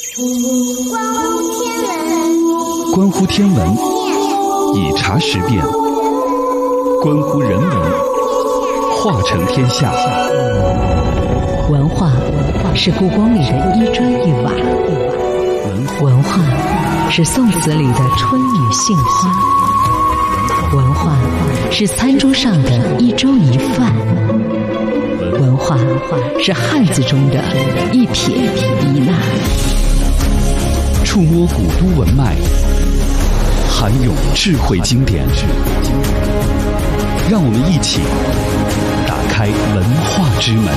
关乎天文，以察时变；关乎人文，化成天下。 文化是故宫里的一砖一瓦，文化是宋词里的春雨杏花，文化是餐桌上的一粥一饭，文化是汉字中的一撇一捺。 触摸古都文脉，涵咏智慧经典，让我们一起打开文化之门。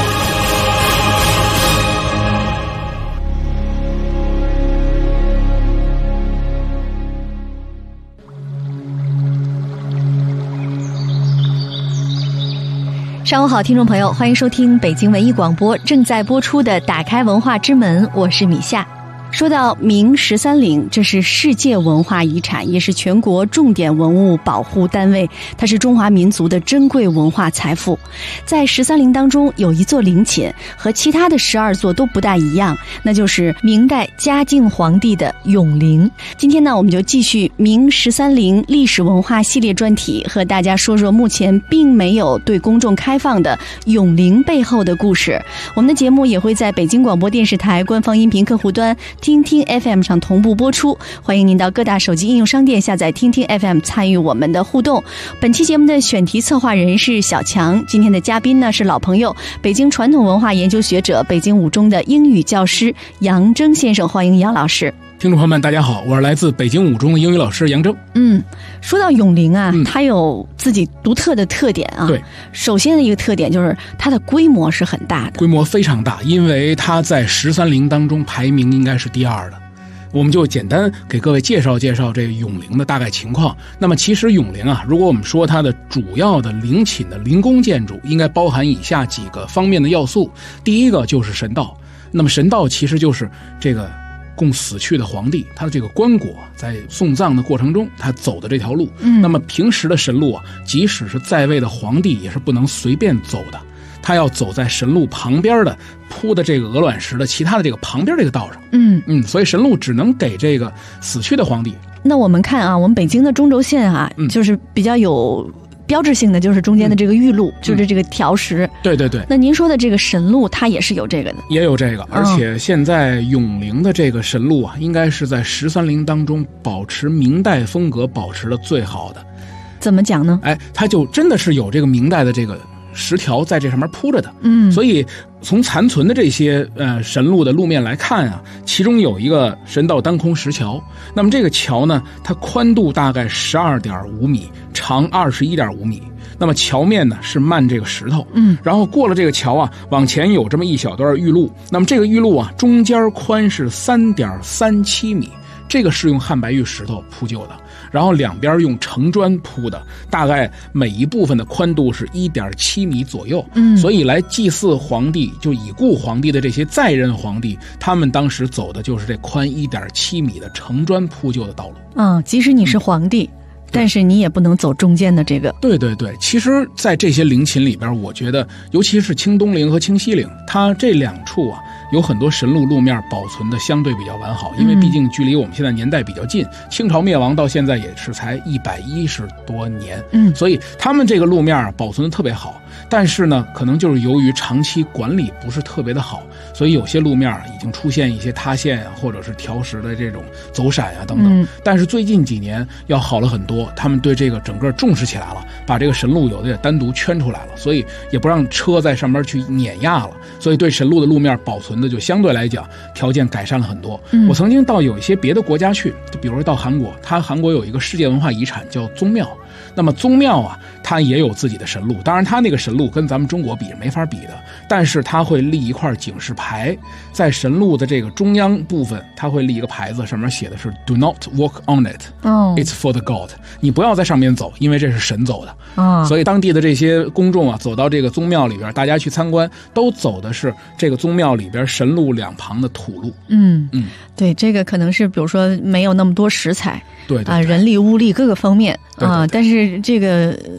上午好，听众朋友，欢迎收听北京文艺广播正在播出的《打开文化之门》，我是米夏。说到明13陵，这是世界文化遗产，也是全国重点文物保护单位，它是中华民族的珍贵文化财富。在13陵当中有一座陵寝和其他的12座都不大一样，那就是明代嘉靖皇帝的永陵。今天呢，我们就继续明13陵历史文化系列专题，和大家说说目前并没有对公众开放的永陵背后的故事。我们的节目也会在北京广播电视台官方音频客户端听听 FM 上同步播出，欢迎您到各大手机应用商店下载听听 FM 参与我们的互动。本期节目的选题策划人是小强，今天的嘉宾呢是老朋友，北京传统文化研究学者，北京五中的英语教师杨铮先生，欢迎杨老师。 听众朋友们大家好，我是来自北京五中的英语老师杨铮。 说到永陵啊，它有自己独特的特点啊。 对， 首先的一个特点就是它的规模是很大的， 规模非常大，因为它在13陵当中排名应该是第2的。我们就简单给各位介绍介绍这个永陵的大概情况。那么其实永陵啊，如果我们说它的主要的陵寝的陵宫建筑，应该包含以下几个方面的要素。第一个就是神道，那么神道其实就是这个供死去的皇帝，他的这个棺椁在送葬的过程中他走的这条路。那么平时的神路啊，即使是在位的皇帝也是不能随便走的，他要走在神路旁边的铺的这个鹅卵石的其他的这个旁边这个道上。所以神路只能给这个死去的皇帝。 那我们看啊，我们北京的中轴线啊，就是比较有标志性的就是中间的这个玉路，就是这个条石。 对对对。 那您说的这个神路，它也是有这个的， 也有这个，而且现在永陵的这个神路啊，应该是在13陵当中保持明代风格保持的最好的。 怎么讲呢？ 它就真的是有这个明代的这个石条在这上面铺着的。所以从残存的这些神路的路面来看啊，其中有一个神道当空石桥。那么这个桥呢，它宽度大概12.5米，长21.5米。那么桥面呢是漫这个石头，然后过了这个桥啊，往前有这么一小段玉路。那么这个玉路啊，中间宽是3.37米，这个是用汉白玉石头铺就的，然后两边用城砖铺的，大概每一部分的宽度是1.7米左右。所以来祭祀皇帝，就已故皇帝的这些在任皇帝，他们当时走的就是这宽1.7米的城砖铺就的道路。 即使你是皇帝，但是你也不能走中间的这个。 对对对，其实在这些陵寝里边，我觉得尤其是清东陵和清西陵，它这两处啊有很多神路路面保存的相对比较完好，因为毕竟距离我们现在年代比较近，清朝灭亡到现在也是才110多年，所以他们这个路面保存的特别好。但是呢，可能就是由于长期管理不是特别的好，所以有些路面已经出现一些塌陷啊，或者是条石的这种走闪啊等等。但是最近几年要好了很多，他们对这个整个重视起来了，把这个神路有的也单独圈出来了，所以也不让车在上面去碾压了，所以对神路的路面保存的就相对来讲条件改善了很多。我曾经到有一些别的国家去，就比如说到韩国，韩国有一个世界文化遗产叫宗庙。那么宗庙啊，它也有自己的神路，当然它那个神路跟咱们中国比是没法比的，但是它会立一块警示牌，在神路的这个中央部分，它会立一个牌子，上面写的是 Do not walk on it, it's for the god， 你不要在上面走，因为这是神走的。所以当地的这些公众啊，走到这个宗庙里边，大家去参观都走的是这个宗庙里边神路两旁的土路。 对，这个可能是比如说没有那么多石材， 对人力物力各个方面啊，但是这个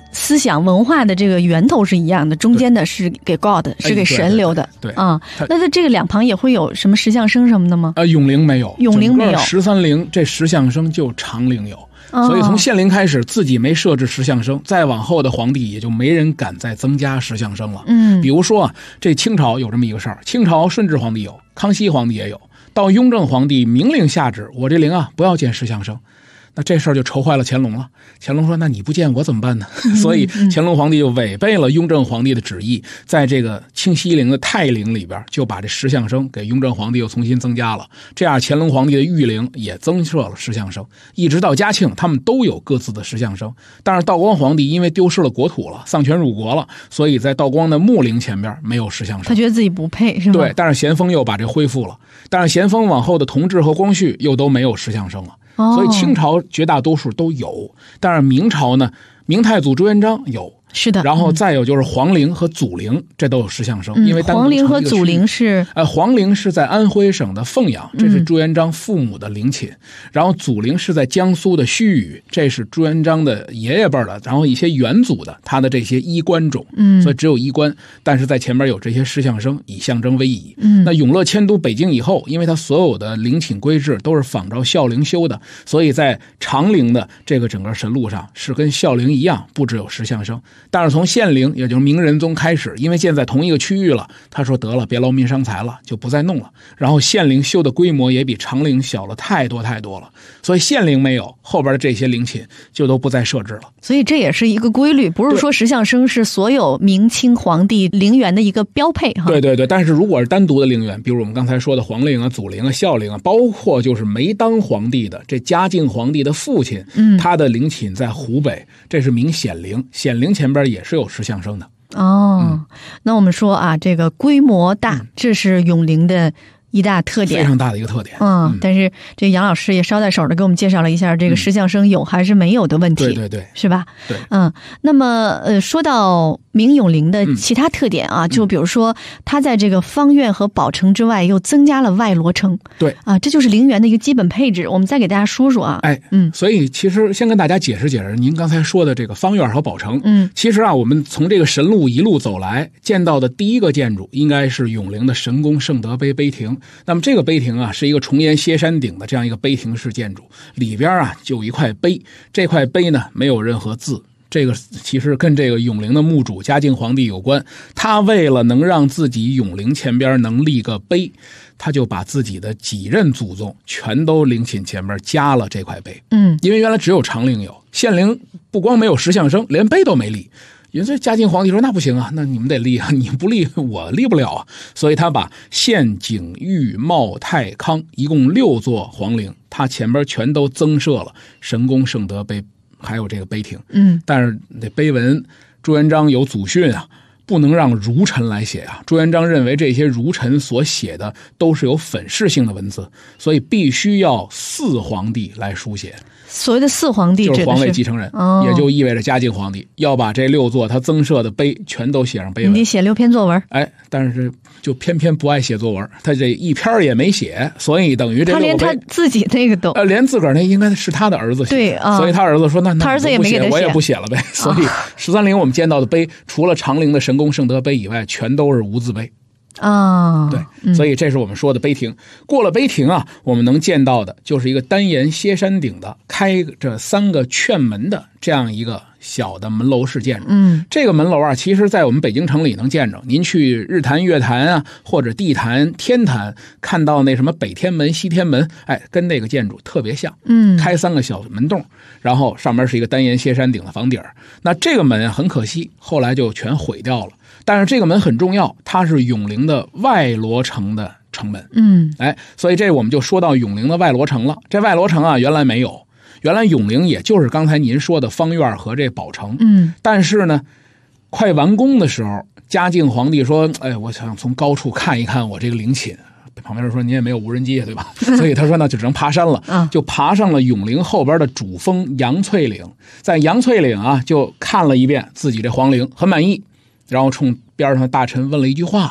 思想文化的这个源头是一样的，中间的是给 God， 是给神留的。 对啊，那在这个两旁也会有什么十相生什么的吗？ 永陵没有， 永陵没有 ，13陵这十相生就长陵有。所以从献陵开始，自己没设置十相生，再往后的皇帝也就没人敢再增加十相生了。比如说啊，这清朝有这么一个事儿，清朝顺治皇帝有，康熙皇帝也有，到雍正皇帝明令下旨，我这陵啊不要建十相生。那这事儿就愁坏了乾隆了。乾隆说：“那你不建我怎么办呢？”所以乾隆皇帝就违背了雍正皇帝的旨意，在这个清西陵的泰陵里边，就把这十相生给雍正皇帝又重新增加了。这样，乾隆皇帝的御陵也增设了十相生，一直到嘉庆，他们都有各自的十相生。但是道光皇帝因为丢失了国土了，丧权辱国了，所以在道光的穆陵前边没有十相生。 他觉得自己不配，是吗？ 对，但是咸丰又把这恢复了。但是咸丰往后的同治和光绪又都没有十相生了。所以清朝绝大多数都有，但是明朝呢，明太祖朱元璋有。 是的， 然后再有就是皇陵和祖陵，这都有十相生。因为皇陵和祖陵是皇陵是在安徽省的凤阳，这是朱元璋父母的陵寝。然后祖陵是在江苏的盱眙，这是朱元璋的爷爷辈的，然后一些元祖的他的这些衣冠冢。所以只有衣冠，但是在前面有这些十相生，以象征威仪。那永乐迁都北京以后，因为他所有的陵寝规制都是仿照孝陵修的，所以在长陵的这个整个神路上是跟孝陵一样，不只有十相生。但是从献陵，也就是明仁宗开始，因为建在同一个区域了，他说得了，别劳民伤财了，就不再弄了。然后献陵修的规模也比长陵小了太多太多了，所以献陵没有，后边的这些陵寝就都不再设置了。 所以这也是一个规律，不是说十相生是所有明清皇帝陵园的一个标配哈。 对对对，但是如果是单独的陵园，比如我们刚才说的皇陵啊、祖陵啊、孝陵啊，包括就是没当皇帝的这嘉靖皇帝的父亲，他的陵寝在湖北，这是明显陵，显陵前边也是有十相生的。 那我们说啊，这个规模大，这是永陵的一大特点， 非常大的一个特点。 但是这个杨老师也捎带手的给我们介绍了一下这个十相生有还是没有的问题。 对对对， 是吧？ 对。 那么说到明永陵的其他特点啊，就比如说它在这个方院和宝城之外又增加了外罗城。 对啊，这就是陵园的一个基本配置。我们再给大家说说啊。 所以其实先跟大家解释解释您刚才说的这个方院和宝城。其实啊，我们从这个神路一路走来，见到的第一个建筑应该是永陵的神宫圣德碑碑亭。那么这个碑亭啊，是一个重檐歇山顶的这样一个碑亭式建筑，里边啊就有一块碑，这块碑呢没有任何字。这个其实跟这个永陵的墓主嘉靖皇帝有关，他为了能让自己永陵前边能立个碑，他就把自己的几任祖宗全都陵寝前边加了这块碑。因为原来只有长陵有，献陵不光没有十相生，连碑都没立。因为嘉靖皇帝说那不行啊，那你们得立啊，你不立我立不了啊。所以他把献、景、裕、茂、泰、康一共6座皇陵，他前边全都增设了神宫圣德碑，还有这个碑亭。但是那碑文朱元璋有祖训啊，不能让儒臣来写啊。朱元璋认为这些儒臣所写的都是有粉饰性的文字，所以必须要4皇帝来书写。 所谓的4皇帝就是皇位继承人，也就意味着嘉靖皇帝要把这6座他增设的碑全都写上碑文。 你写6篇作文， 但是就偏偏不爱写作文，他这一篇也没写，所以等于这6个碑他连他自己那个都连自个儿那应该是他的儿子写。 对所以他儿子说那他儿子也没给他写， 我也不写了呗。所以13陵我们见到的碑，除了长陵的神宫圣德碑以外，全都是无字碑。对，所以这是我们说的碑亭。过了碑亭啊，我们能见到的就是一个单檐歇山顶的开着3个券门的这样一个小的门楼式建筑。这个门楼啊，其实在我们北京城里能见着。您去日坛、月坛啊，或者地坛、天坛，看到那什么北天门、西天门，跟那个建筑特别像。开3个小门洞，然后上面是一个单檐歇山顶的房顶。那这个门很可惜，后来就全毁掉了。但是这个门很重要，它是永陵的外罗城的城门。所以这我们就说到永陵的外罗城了。这外罗城啊，原来没有，原来永陵也就是刚才您说的方院和这宝城。但是呢，快完工的时候，嘉靖皇帝说：“我想从高处看一看我这个陵寝。”旁边人说：“你也没有无人机，对吧？”所以他说：“那就只能爬山了。”就爬上了永陵后边的主峰杨翠岭，在杨翠岭啊，就看了一遍自己这皇陵，很满意。然后冲边上的大臣问了一句话，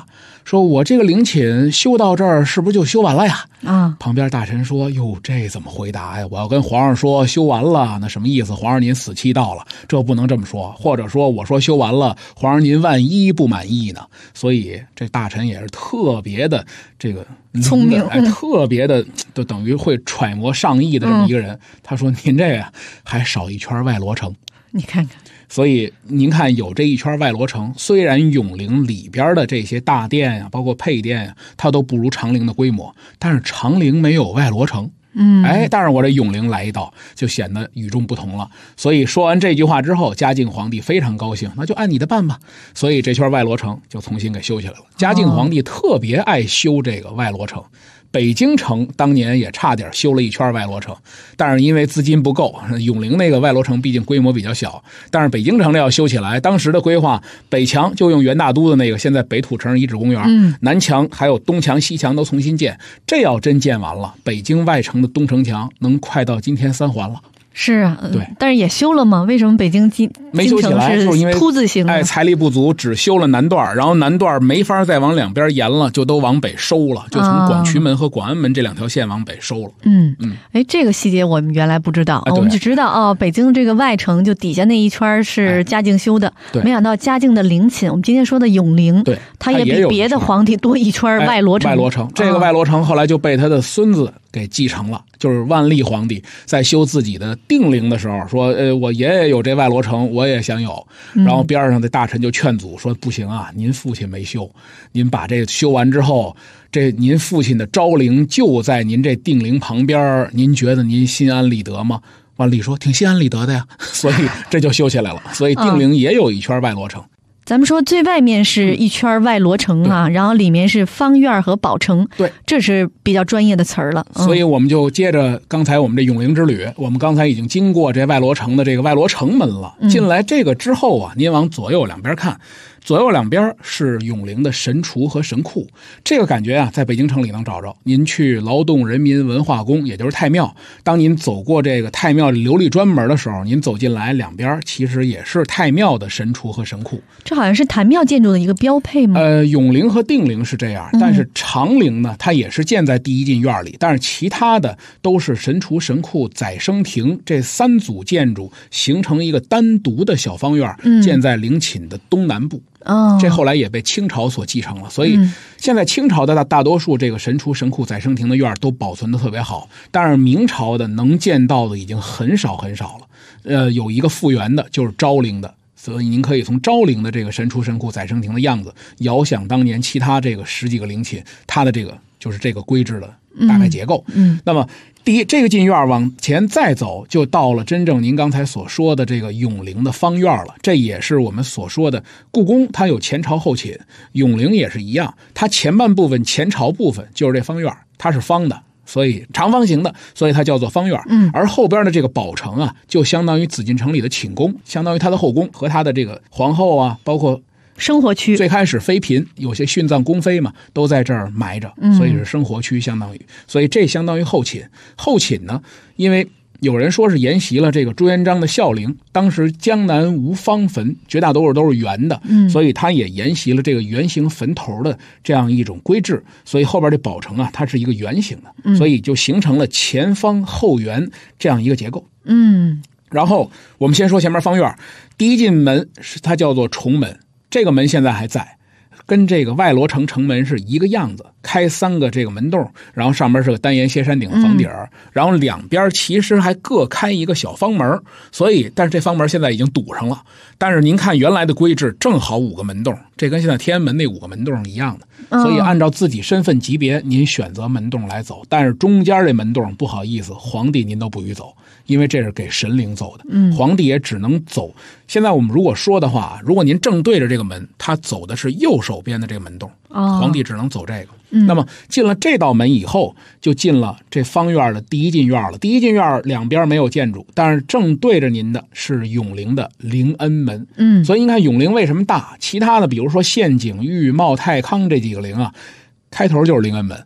说我这个陵寝修到这儿是不是就修完了呀？旁边大臣说，哟，这怎么回答呀？我要跟皇上说修完了，那什么意思？皇上您死期到了，这不能这么说。或者说我说修完了，皇上您万一不满意呢？所以这大臣也是特别的这个聪明， 特别的就等于会揣摩上意的这么一个人。他说您这个还少一圈外罗城， 你看看。 所以您看有这一圈外罗城，虽然永陵里边的这些大殿呀，包括配殿呀，它都不如长陵的规模，但是长陵没有外罗城。但是我这永陵来一道，就显得与众不同了。所以说完这句话之后，嘉靖皇帝非常高兴，那就按你的办吧。所以这圈外罗城就重新给修起来了。嘉靖皇帝特别爱修这个外罗城。北京城当年也差点修了一圈外罗城，但是因为资金不够，永陵那个外罗城毕竟规模比较小，但是北京城要修起来，当时的规划，北墙就用元大都的那个现在北土城遗址公园，南墙还有东墙西墙都重新建，这要真建完了，北京外城的东城墙能快到今天3环了。 是啊， 对， 但是也修了吗？为什么北京没修起来？就是因为凸字形， 财力不足，只修了南段，然后南段没法再往两边延了，就都往北收了，就从广渠门和广安门这2条线往北收了。 这个细节我们原来不知道，我们只知道北京这个外城就底下那一圈是嘉靖修的，没想到嘉靖的陵寝，我们今天说的永陵， 对， 它也比别的皇帝多一圈外罗城。 外罗城，这个外罗城后来就被他的孙子给继承了，就是万历皇帝在修自己的定陵的时候说，我爷爷有这外罗城，我也想有。然后边上的大臣就劝阻说，不行啊，您父亲没修，您把这修完之后，这您父亲的昭陵就在您这定陵旁边，您觉得您心安理得吗？万历说挺心安理得的呀，所以这就修起来了。所以定陵也有一圈外罗城。 咱们说最外面是一圈外罗城然后里面是方院和宝城， 对， 这是比较专业的词儿了。 所以我们就接着刚才我们这永陵之旅，我们刚才已经经过这外罗城的这个外罗城门了。进来这个之后啊，您往左右两边看，左右两边是永陵的神厨和神库，这个感觉啊，在北京城里能找着。您去劳动人民文化宫，也就是太庙，当您走过这个太庙琉璃砖门的时候，您走进来，两边其实也是太庙的神厨和神库。 这好像是坛庙建筑的一个标配吗？ 永陵和定陵是这样，但是长陵呢，它也是建在第一进院里，但是其他的都是神厨、神库、载生亭这3组建筑形成一个单独的小方院，建在陵寝的东南部。这后来也被清朝所继承了，所以现在清朝的大多数这个神厨、神库、载生亭的院都保存的特别好，但是明朝的能见到的已经很少很少了。有一个复原的，就是昭陵的。所以您可以从昭陵的这个神厨、神库、载生亭的样子，遥想当年其他这个10几个陵寝，它的这个就是这个规制的大概结构。那么这个进院往前再走，就到了真正您刚才所说的这个永陵的方院了。这也是我们所说的故宫，它有前朝后寝，永陵也是一样，它前半部分前朝部分就是这方院，它是方的。所以长方形的，所以它叫做方院。而后边的这个宝城啊，就相当于紫禁城里的寝宫，相当于它的后宫和它的这个皇后啊，包括生活区。 最开始妃嫔有些殉葬宫妃嘛，都在这儿埋着，所以是生活区，相当于。所以这相当于后寝。后寝呢，因为有人说是沿袭了这个朱元璋的孝陵，当时江南无方坟，绝大多数都是圆的，所以它也沿袭了这个圆形坟头的这样一种规制，所以后边这宝城啊，它是一个圆形的，所以就形成了前方后圆这样一个结构。然后我们先说前面方院，第一进门是它叫做重门，这个门现在还在，跟这个外罗城城门是一个样子，开3个这个门洞，然后上面是个单檐歇山顶的房顶，然后两边其实还各开一个小方门，所以但是这方门现在已经堵上了。但是您看原来的规制正好5个门洞，这跟现在天安门那5个门洞一样的，所以按照自己身份级别您选择门洞来走，但是中间这门洞不好意思，皇帝您都不许走，因为这是给神灵走的，皇帝也只能走。现在我们如果说的话，如果您正对着这个门，他走的是右手边的这个门洞，皇帝只能走这个。那么进了这道门以后，就进了这方院的第一进院了。第一进院两边没有建筑，但是正对着您的是永陵的陵恩门。所以您看永陵为什么大？其他的比如说献景、玉茂、太康这几个陵啊，开头就是陵恩门。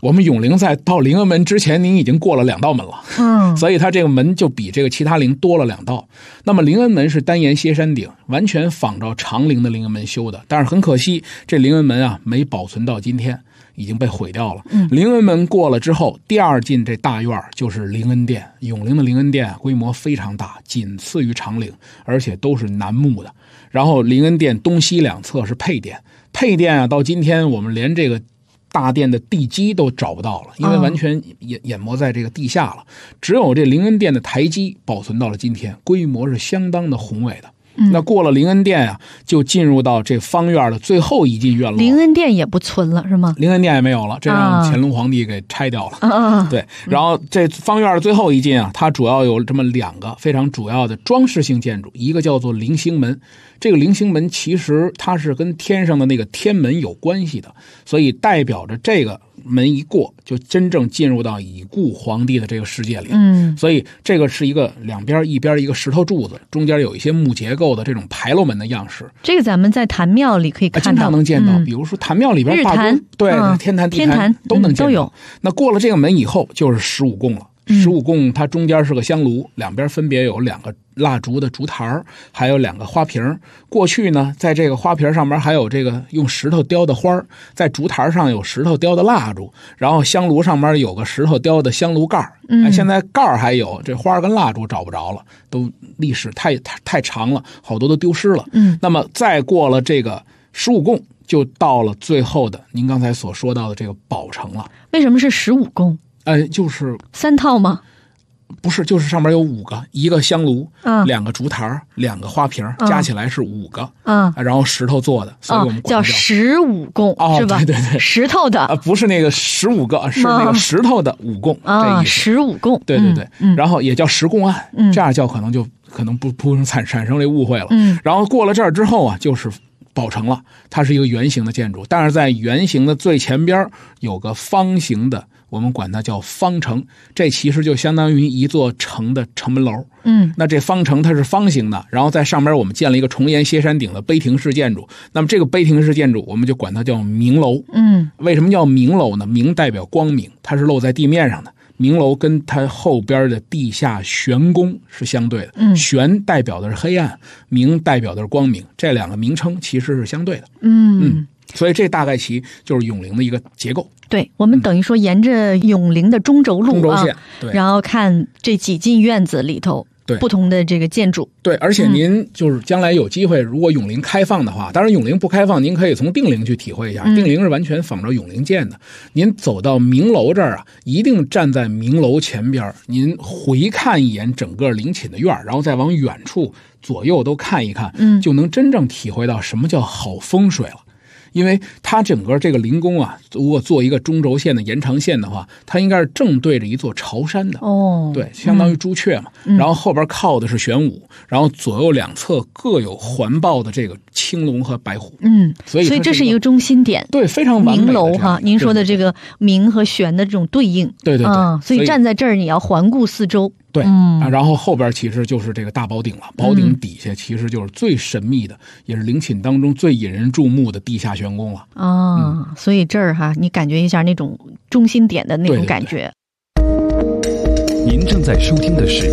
我们永陵在到临安门之前，您已经过了2道门了，所以它这个门就比这个其他陵多了2道。那么临安门是单檐歇山顶，完全仿照长陵的临安门修的，但是很可惜，这临安门啊没保存到今天，已经被毁掉了。临安门过了之后，第二进这大院就是临安殿。永陵的临安殿规模非常大，仅次于长陵，而且都是南木的。然后临安殿东西2侧是配殿，配殿啊，到今天我们连这个大殿的地基都找不到了，因为完全淹没在这个地下了。只有这临安殿的台基保存到了今天，规模是相当的宏伟的。那过了临安殿啊，就进入到这方院的最后一进院落。 临安殿也不存了是吗？ 临安殿也没有了，这让乾隆皇帝给拆掉了。对，然后这方院的最后一进啊，它主要有这么2个非常主要的装饰性建筑，一个叫做棂星门。这个棂星门其实它是跟天上的那个天门有关系的，所以代表着这个门一过，就真正进入到已故皇帝的这个世界里。所以这个是一个两边一边一个石头柱子，中间有一些木结构的这种牌楼门的样式。 这个咱们在坛庙里可以看到， 经常能见到。比如说坛庙里边日坛， 对，天坛、地坛都能见到。 都有。 那过了这个门以后，就是15供了。15供它中间是个香炉，两边分别有2个蜡烛的烛台，还有2个花瓶。过去呢，在这个花瓶上面还有这个用石头雕的花，在烛台上有石头雕的蜡烛，然后香炉上面有个石头雕的香炉盖。现在盖还有，这花跟蜡烛找不着了，都历史太长了，好多都丢失了。那么再过了这个15供，就到了最后的您刚才所说到的这个宝城了。 为什么是15供？ 就是 3套吗？ 不是，就是上面有5个，一个香炉，2个烛台，2个花瓶，加起来是5个，然后石头做的，所以我们叫15供，是吧？ 对， 石头的不是那个15个，是那个石头的5供，这意思。 15供， 对，然后也叫10供案，这样叫可能不产生这误会了。然后过了这儿之后啊，就是宝城了，它是一个圆形的建筑，但是在圆形的最前边有个方形的，我们管它叫方城，这其实就相当于一座城的城门楼。那这方城它是方形的，然后在上面我们建了一个重檐歇山顶的碑亭式建筑。那么这个碑亭式建筑我们就管它叫明楼。为什么叫明楼呢？明代表光明，它是露在地面上的。明楼跟它后边的地下玄宫是相对的，玄代表的是黑暗，明代表的是光明，这2个名称其实是相对的。所以这大概其就是永陵的一个结构。 对，我们等于说沿着永陵的中轴路线， 然后看这几进院子里头不同的这个建筑。 对，而且您就是将来有机会，如果永陵开放的话，当然永陵不开放，您可以从定陵去体会一下。定陵是完全仿照永陵建的。您走到明楼这儿啊，一定站在明楼前边，您回看一眼整个陵寝的院，然后再往远处左右都看一看，就能真正体会到什么叫好风水了。因为它整个这个陵宫啊，如果做一个中轴线的延长线的话，它应该是正对着一座朝山的。对，相当于朱雀嘛。然后后边靠的是玄武，然后左右2侧各有环抱的这个青龙和白虎。所以这是一个中心点。 对，非常完美的明楼哈，您说的这个明和玄的这种对应。 对， 所以站在这儿你要环顾四周。 对，然后后边其实就是这个大宝顶了，宝顶底下其实就是最神秘的，也是陵寝当中最引人注目的地下玄宫了。 所以这儿哈，你感觉一下那种中心点的那种感觉。 您正在收听的是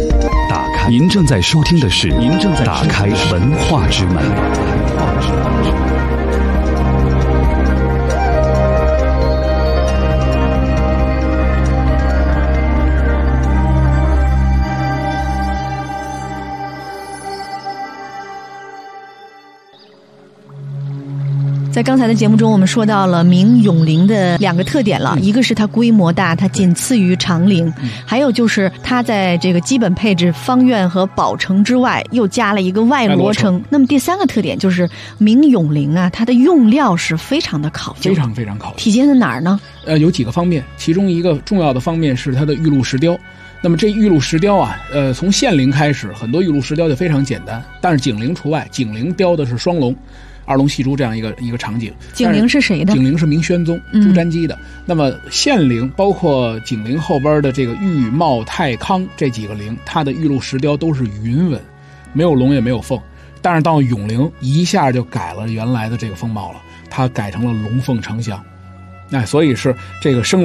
打开文化之门。 在刚才的节目中，我们说到了明永陵的2个特点了，一个是它规模大，它仅次于长陵，还有就是它在这个基本配置方院和宝城之外，又加了一个外罗城。那么第3个特点就是明永陵啊，它的用料是非常的考究， 非常非常考究。 体现在哪儿呢？ 有几个方面，其中一个重要的方面是它的玉露石雕。那么这玉露石雕啊，从献陵开始，很多玉露石雕就非常简单，但是景陵除外，景陵雕的是双龙。2龙戏珠这样一个场景。 景陵是谁的？ 景陵是明宣宗朱瞻基的。那么献陵包括景陵后边的这个玉茂泰康这几个陵，它的玉露石雕都是云纹，没有龙也没有凤。但是到永陵一下就改了原来的这个风貌了，它改成了龙凤呈祥。所以是这个升龙，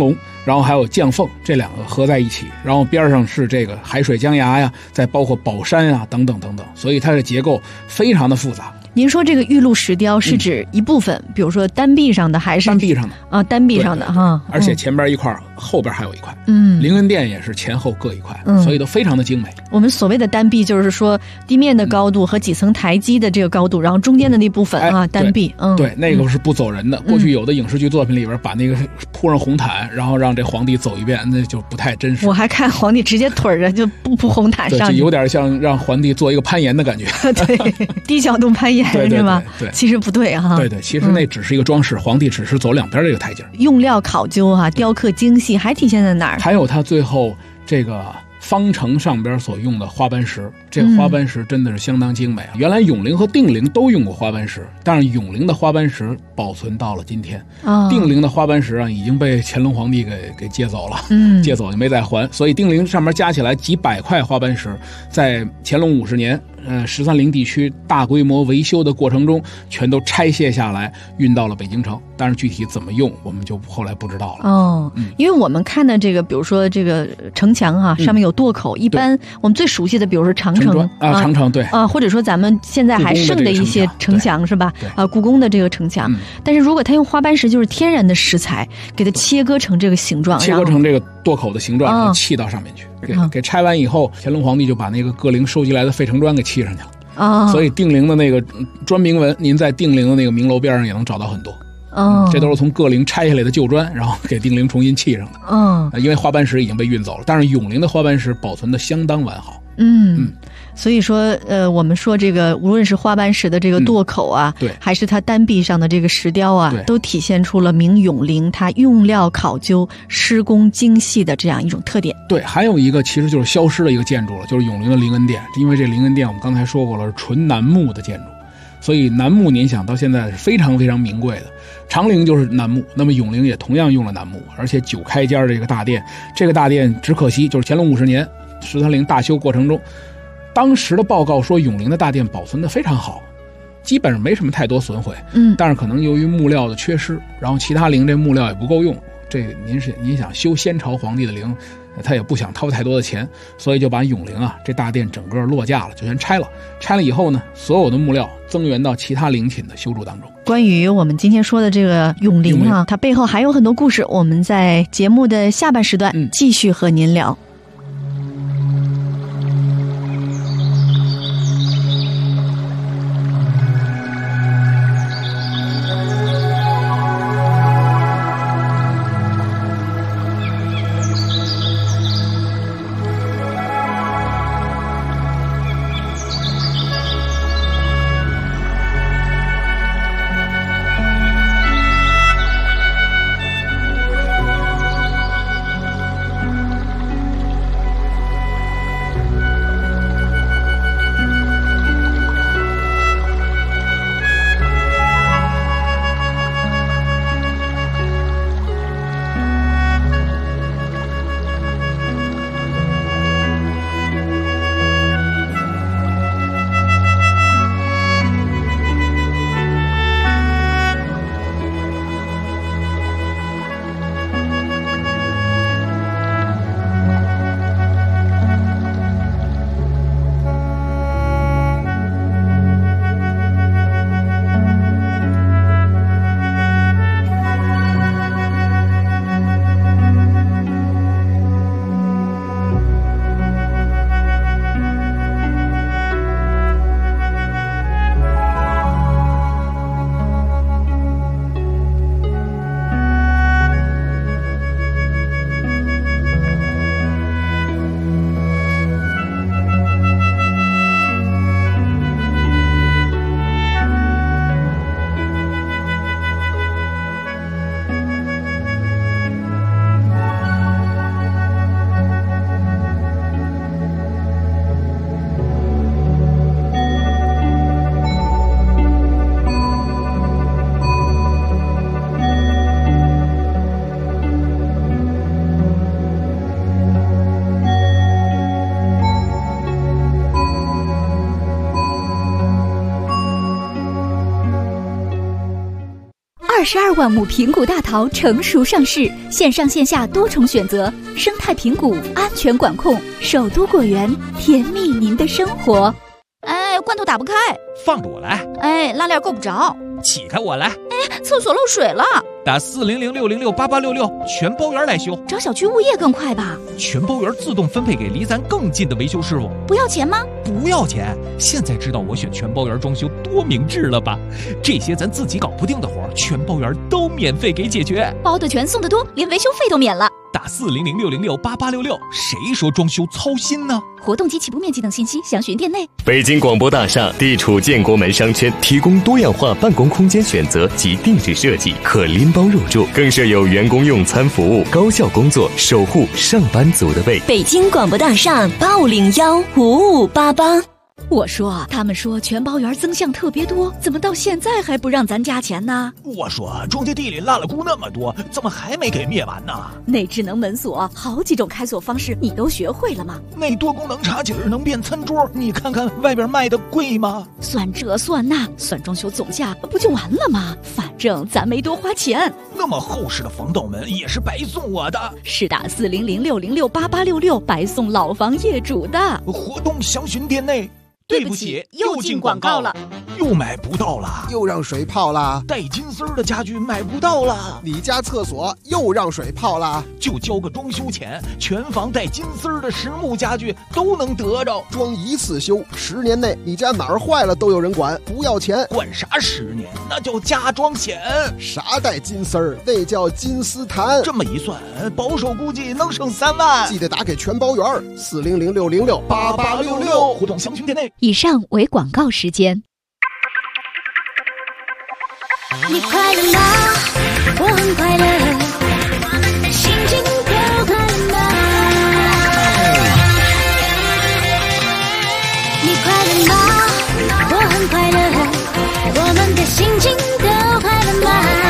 然后还有降凤，这两个合在一起，然后边上是这个海水江崖呀，再包括宝山啊等等等等，所以它的结构非常的复杂。 您说这个玉露石雕是指一部分，比如说单壁上的还是单壁上的啊？单壁上的哈， 而且前边一块，后边还有一块。凌云殿也是前后各一块，所以都非常的精美。 我们所谓的单壁就是说地面的高度和几层台基的这个高度，然后中间的那部分单壁。 对，那个是不走人的。过去有的影视剧作品里边把那个铺上红毯，然后让这皇帝走一遍，那就不太真实。 我还看皇帝直接腿着就不铺红毯上去， 就有点像让皇帝做一个攀岩的感觉。 对，低角度攀岩是吗？ 对， 其实不对哈。 对，其实那只是一个装饰，皇帝只是走两边这个台阶。 用料考究啊，雕刻精细，还体现在哪儿？ 还有它最后这个方城上边所用的花斑石，这个花斑石真的是相当精美啊！原来永陵和定陵都用过花斑石，但是永陵的花斑石保存到了今天，定陵的花斑石啊已经被乾隆皇帝给借走了，借走就没再还，所以定陵上面加起来几百块花斑石，在乾隆50年。13陵地区大规模维修的过程中，全都拆卸下来，运到了北京城。但是具体怎么用，我们就后来不知道了。 因为我们看的这个，比如说这个城墙啊，上面有垛口，一般我们最熟悉的，比如说长城长城对或者说咱们现在还剩的一些城墙是吧？故宫的这个城墙。但是如果它用花斑石，就是天然的石材，给它切割成这个形状， 切割成这个垛口的形状，然后砌到上面去。给拆完以后，乾隆皇帝就把那个各陵收集来的废城砖给砌上去了。所以定陵的那个砖铭文，您在定陵的那个明楼边上也能找到很多。这都是从各陵拆下来的旧砖，然后给定陵重新砌上的。因为花斑石已经被运走了，但是永陵的花斑石保存的相当完好。 所以说我们说这个无论是花斑石的这个垛口啊， 对， 还是它单壁上的这个石雕啊，都体现出了明永陵它用料考究、施工精细的这样一种特点。 对，还有一个其实就是消失的一个建筑了，就是永陵的灵恩殿。因为这灵恩殿我们刚才说过了，是纯楠木的建筑，所以楠木您想到现在是非常非常名贵的。长陵就是楠木，那么永陵也同样用了楠木，而且9开间这个大殿，这个大殿只可惜就是乾隆50年13陵大修过程中，当时的报告说永陵的大殿保存的非常好，基本上没什么太多损毁。但是可能由于木料的缺失，然后其他陵这木料也不够用，这您想修先朝皇帝的陵，他也不想掏太多的钱，所以就把永陵这大殿整个落架了，就全拆了。拆了以后呢，所有的木料增援到其他陵寝的修筑当中。 关于我们今天说的这个永陵它背后还有很多故事，我们在节目的下半时段继续和您聊。 22万亩平谷大桃成熟上市，线上线下多重选择，生态平谷，安全管控，首都果园，甜蜜您的生活。 哎，罐头打不开， 放着我来。 哎，拉链够不着， 起开我来。 哎，厕所漏水了， 打400-606-8866，全包圆来修。 找小区物业更快吧？ 全包圆自动分配给离咱更近的维修师傅， 不要钱吗？ 不要钱。现在知道我选全包圆装修多明智了吧？这些咱自己搞不定的活，全包圆都免费给解决， 包的全送的多，连维修费都免了。 打400-606-8866，谁说装修操心呢？ 活动及起步面积等信息详询店内。 北京广播大厦地处建国门商圈，提供多样化办公空间选择及定制设计，可拎包入住，更设有员工用餐服务，高效工作，守护上班族的胃。 北京广播大厦85015588。 他们说全包圆增项特别多，怎么到现在还不让咱加钱呢？ 我说种地地里烂了菇那么多，怎么还没给灭完呢？ 那智能门锁好几种开锁方式，你都学会了吗？ 那多功能茶几能变餐桌，你看看外边卖的贵吗？ 算这算那，算装修总价不就完了吗？反正咱没多花钱。 那么厚实的防盗门也是白送我的。 是打400-606-8866白送老房业主的。 活动详询店内。 对不起，又进广告了， 又买不到了， 又让水泡了， 带金丝的家具买不到了， 你家厕所又让水泡了， 就交个装修钱，全房带金丝的实木家具都能得着， 装一次修，10年内你家哪儿坏了都有人管，不要钱。 管啥10年？那叫加装险。 啥带金丝儿？那叫金丝檀。 这么一算，保守估计能省3万。 记得打给全包圆，400-606-8866， 活动详询店内。 以上为广告时间。 你快乐吗？我很快乐，心情都快乐吗？你快乐吗？我很快乐，我们的心情都快乐吗？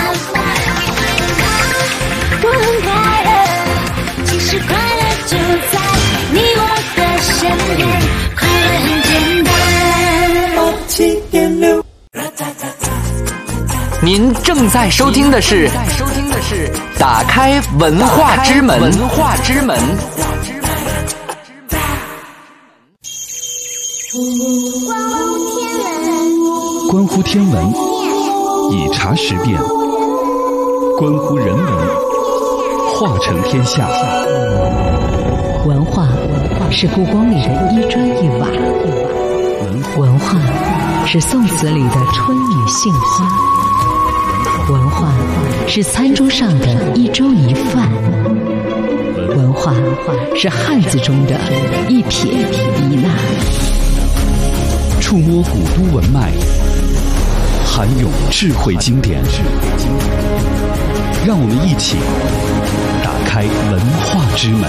我很快乐，其实快乐就在你我的身边，快乐很简单。87.6。 您正在收听的是打开文化之门。 关乎天文，以察时变；关乎人文，化成天下。 文化是故宫里的一砖一瓦，文化是宋词里的春雨杏花，文化是餐桌上的一粥一饭，文化是汉字中的一撇一捺。 触摸古都文脉，涵咏智慧经典，让我们一起打开文化之门。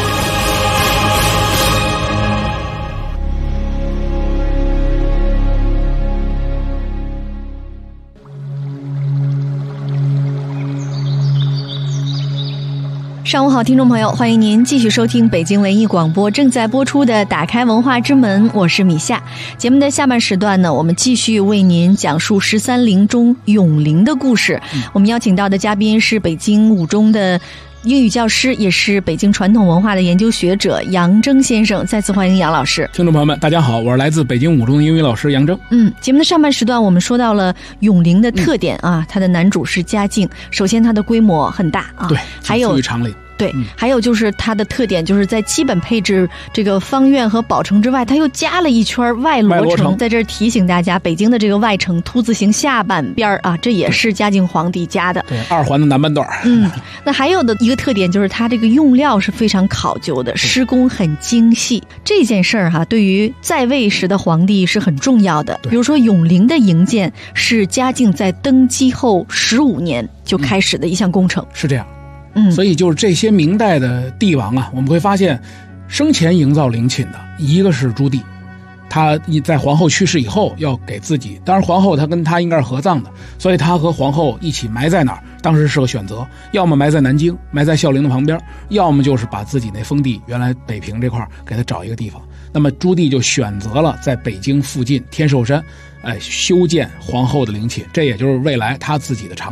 上午好，听众朋友，欢迎您继续收听北京文艺广播正在播出的《打开文化之门》，我是米夏。节目的下半时段呢，我们继续为您讲述13陵中永陵的故事。我们邀请到的嘉宾是北京五中的英语教师，也是北京传统文化的研究学者杨铮先生。再次欢迎杨老师。 听众朋友们大家好，我是来自北京五中的英语老师杨铮。 节目的上半时段我们说到了永陵的特点啊，它的男主是嘉靖。首先它的规模很大啊， 对， 还有富于常理。 对，还有就是它的特点，就是在基本配置这个方院和宝城之外，它又加了一圈外罗城。在这儿提醒大家，北京的这个外城凸字形下半边啊，这也是嘉靖皇帝加的。 对，2环的南半段。 那还有的一个特点就是它这个用料是非常考究的，施工很精细。这件事儿哈，对于在位时的皇帝是很重要的。比如说永陵的营建是嘉靖在登基后15年就开始的一项工程。 是这样。所以就是这些明代的帝王啊，我们会发现生前营造陵寝的一个是朱棣，他在皇后去世以后要给自己，当然皇后他跟他应该是合葬的，所以他和皇后一起埋在哪儿，当时是个选择，要么埋在南京，埋在孝陵的旁边，要么就是把自己那封地原来北平这块给他找一个地方。那么朱棣就选择了在北京附近天寿山修建皇后的陵寝，这也就是未来他自己的长陵。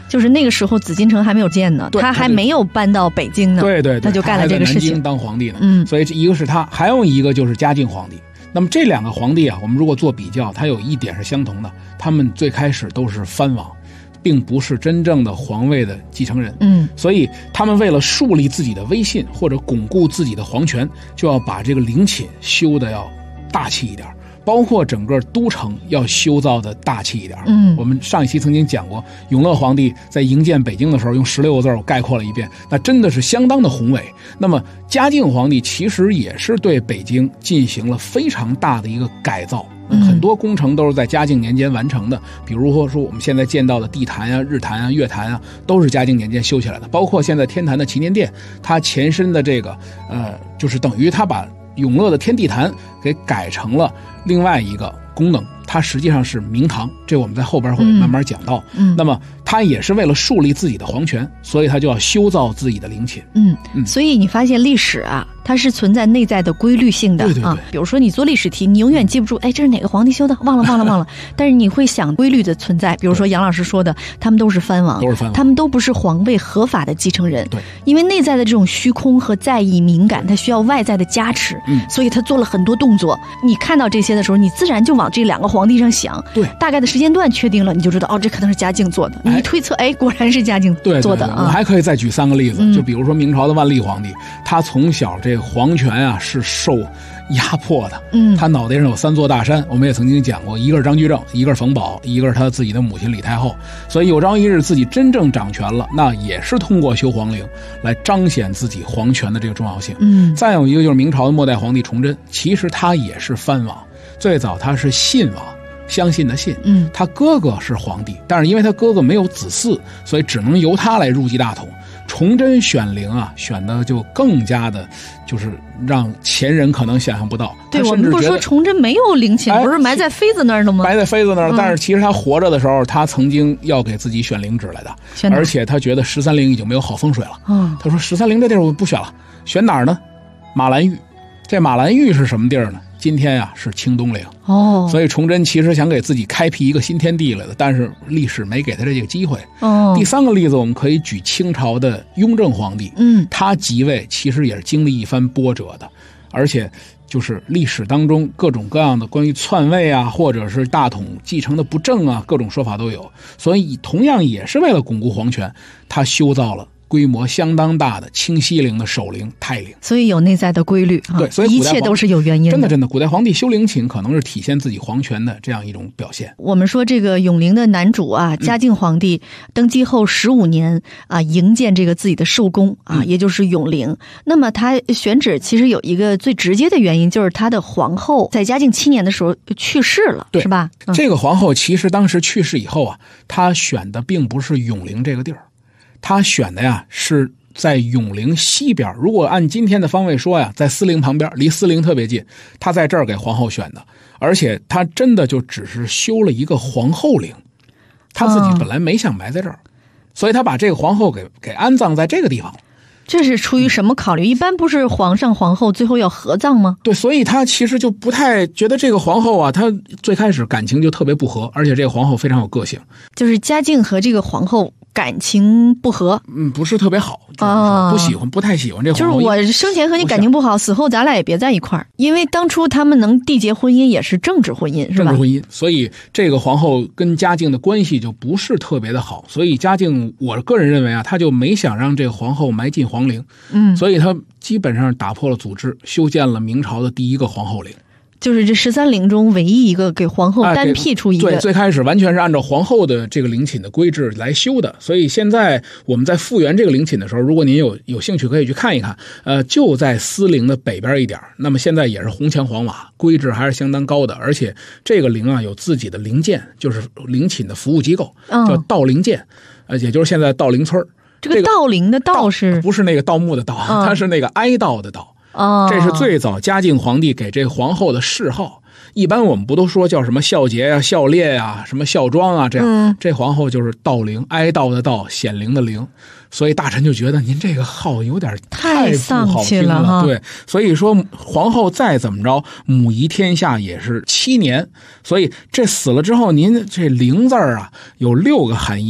就是那个时候紫禁城还没有建呢，他还没有搬到北京呢， 对， 他就干了这个事情， 他还在南京当皇帝呢。所以一个是他，还有一个就是嘉靖皇帝。那么这两个皇帝啊，我们如果做比较，他有一点是相同的，他们最开始都是藩王，并不是真正的皇位的继承人。所以他们为了树立自己的威信或者巩固自己的皇权，就要把这个陵寝修得要大气一点，包括整个都城要修造的大气一点。我们上一期曾经讲过，永乐皇帝在营建北京的时候用16个字我概括了一遍，那真的是相当的宏伟。那么嘉靖皇帝其实也是对北京进行了非常大的一个改造，很多工程都是在嘉靖年间完成的，比如说我们现在见到的地坛啊、日坛啊、月坛啊，都是嘉靖年间修起来的。包括现在天坛的祈年殿，它前身的这个就是等于它把永乐的天地坛给改成了另外一个功能，它实际上是明堂，这我们在后边会慢慢讲到。那么它也是为了树立自己的皇权，所以它就要修造自己的陵寝。 所以你发现历史啊，它是存在内在的规律性的。 对啊。比如说你做历史题，你永远记不住，哎，这是哪个皇帝修的，忘了。但是你会想规律的存在。比如说杨老师说的，他们都是藩王，他们都不是皇位合法的继承人。 对， 因为内在的这种虚空和在意敏感，它需要外在的加持。所以他做了很多动作。你看到这些的时候，你自然就往这两个皇帝上想。 对， 大概的时间段确定了，你就知道哦，这可能是嘉靖做的。你一推测，哎，果然是嘉靖做的啊。 我还可以再举3个例子，就比如说明朝的万历皇帝，他从小这个皇权啊是受压迫的。他脑袋上有3座大山，我们也曾经讲过，一个是张居正，一个是冯保，一个是他自己的母亲李太后。所以有朝一日自己真正掌权了，那也是通过修皇陵来彰显自己皇权的这个重要性。再有一个就是明朝的末代皇帝崇祯，其实他也是藩王，最早他是信王，相信的信。他哥哥是皇帝，但是因为他哥哥没有子嗣，所以只能由他来入继大统。崇祯选陵啊，选的就更加的，就是让前人可能想象不到。 对，我们不是说崇祯没有陵寝，不是埋在妃子那儿的吗？ 埋在妃子那儿，但是其实他活着的时候，他曾经要给自己选陵址来的，而且他觉得13陵已经没有好风水了。他说13陵这地儿我不选了，选哪儿呢？马兰峪。这马兰峪是什么地儿呢？今天呀是清东陵。所以崇祯其实想给自己开辟一个新天地来的，但是历史没给他这个机会。第3个例子我们可以举清朝的雍正皇帝。他即位其实也是经历一番波折的，而且就是历史当中各种各样的关于篡位啊，或者是大统继承的不正啊，各种说法都有。所以同样也是为了巩固皇权，他修造了规模相当大的清西陵的首陵太陵。 所以有内在的规律。 对，所以一切都是有原因的。 真的古代皇帝修陵寝可能是体现自己皇权的这样一种表现。 我们说这个永陵的男主啊，嘉靖皇帝登基后15年啊，营建这个自己的寿宫啊，也就是永陵。那么他选址其实有一个最直接的原因，就是他的皇后在嘉靖7年的时候去世了，是吧？ 这个皇后其实当时去世以后啊，她选的并不是永陵这个地儿，他选的呀是在永陵西边，如果按今天的方位说呀，在思陵旁边，离思陵特别近。他在这儿给皇后选的，而且他真的就只是修了一个皇后陵，他自己本来没想埋在这儿，所以他把这个皇后给安葬在这个地方。 这是出于什么考虑？一般不是皇上皇后最后要合葬吗？ 对，所以他其实就不太觉得这个皇后啊，他最开始感情就特别不和，而且这个皇后非常有个性。 就是嘉靖和这个皇后感情不和， 不是特别好，不太喜欢这个皇后。 就是我生前和你感情不好，死后咱俩也别在一块儿。因为当初他们能缔结婚姻也是政治婚姻，是吧？ 政治婚姻，所以这个皇后跟嘉靖的关系就不是特别的好。所以嘉靖，我个人认为啊，他就没想让这个皇后埋进皇陵，所以他基本上打破了祖制，修建了明朝的第一个皇后陵。 就是这13陵中唯一一个给皇后单辟出一个， 对，最开始完全是按照皇后的这个陵寝的规制来修的。所以现在我们在复原这个陵寝的时候，如果您有兴趣可以去看一看，就在思陵的北边一点。那么现在也是红墙黄瓦，规制还是相当高的，而且这个陵啊有自己的陵监，就是陵寝的服务机构，叫道陵监，也就是现在道陵村。 这个道陵的道是不是那个盗墓的盗，它是那个哀悼的悼。这是最早嘉靖皇帝给这个皇后的谥号。一般我们不都说叫什么孝节啊、孝烈啊、什么孝庄啊，这样，这皇后就是悼陵，哀悼的悼，显灵的灵。所以大臣就觉得您这个号有点太不好听了，对，所以说皇后再怎么着，母仪天下也是7年。所以这死了之后，您这陵字啊有6个含义。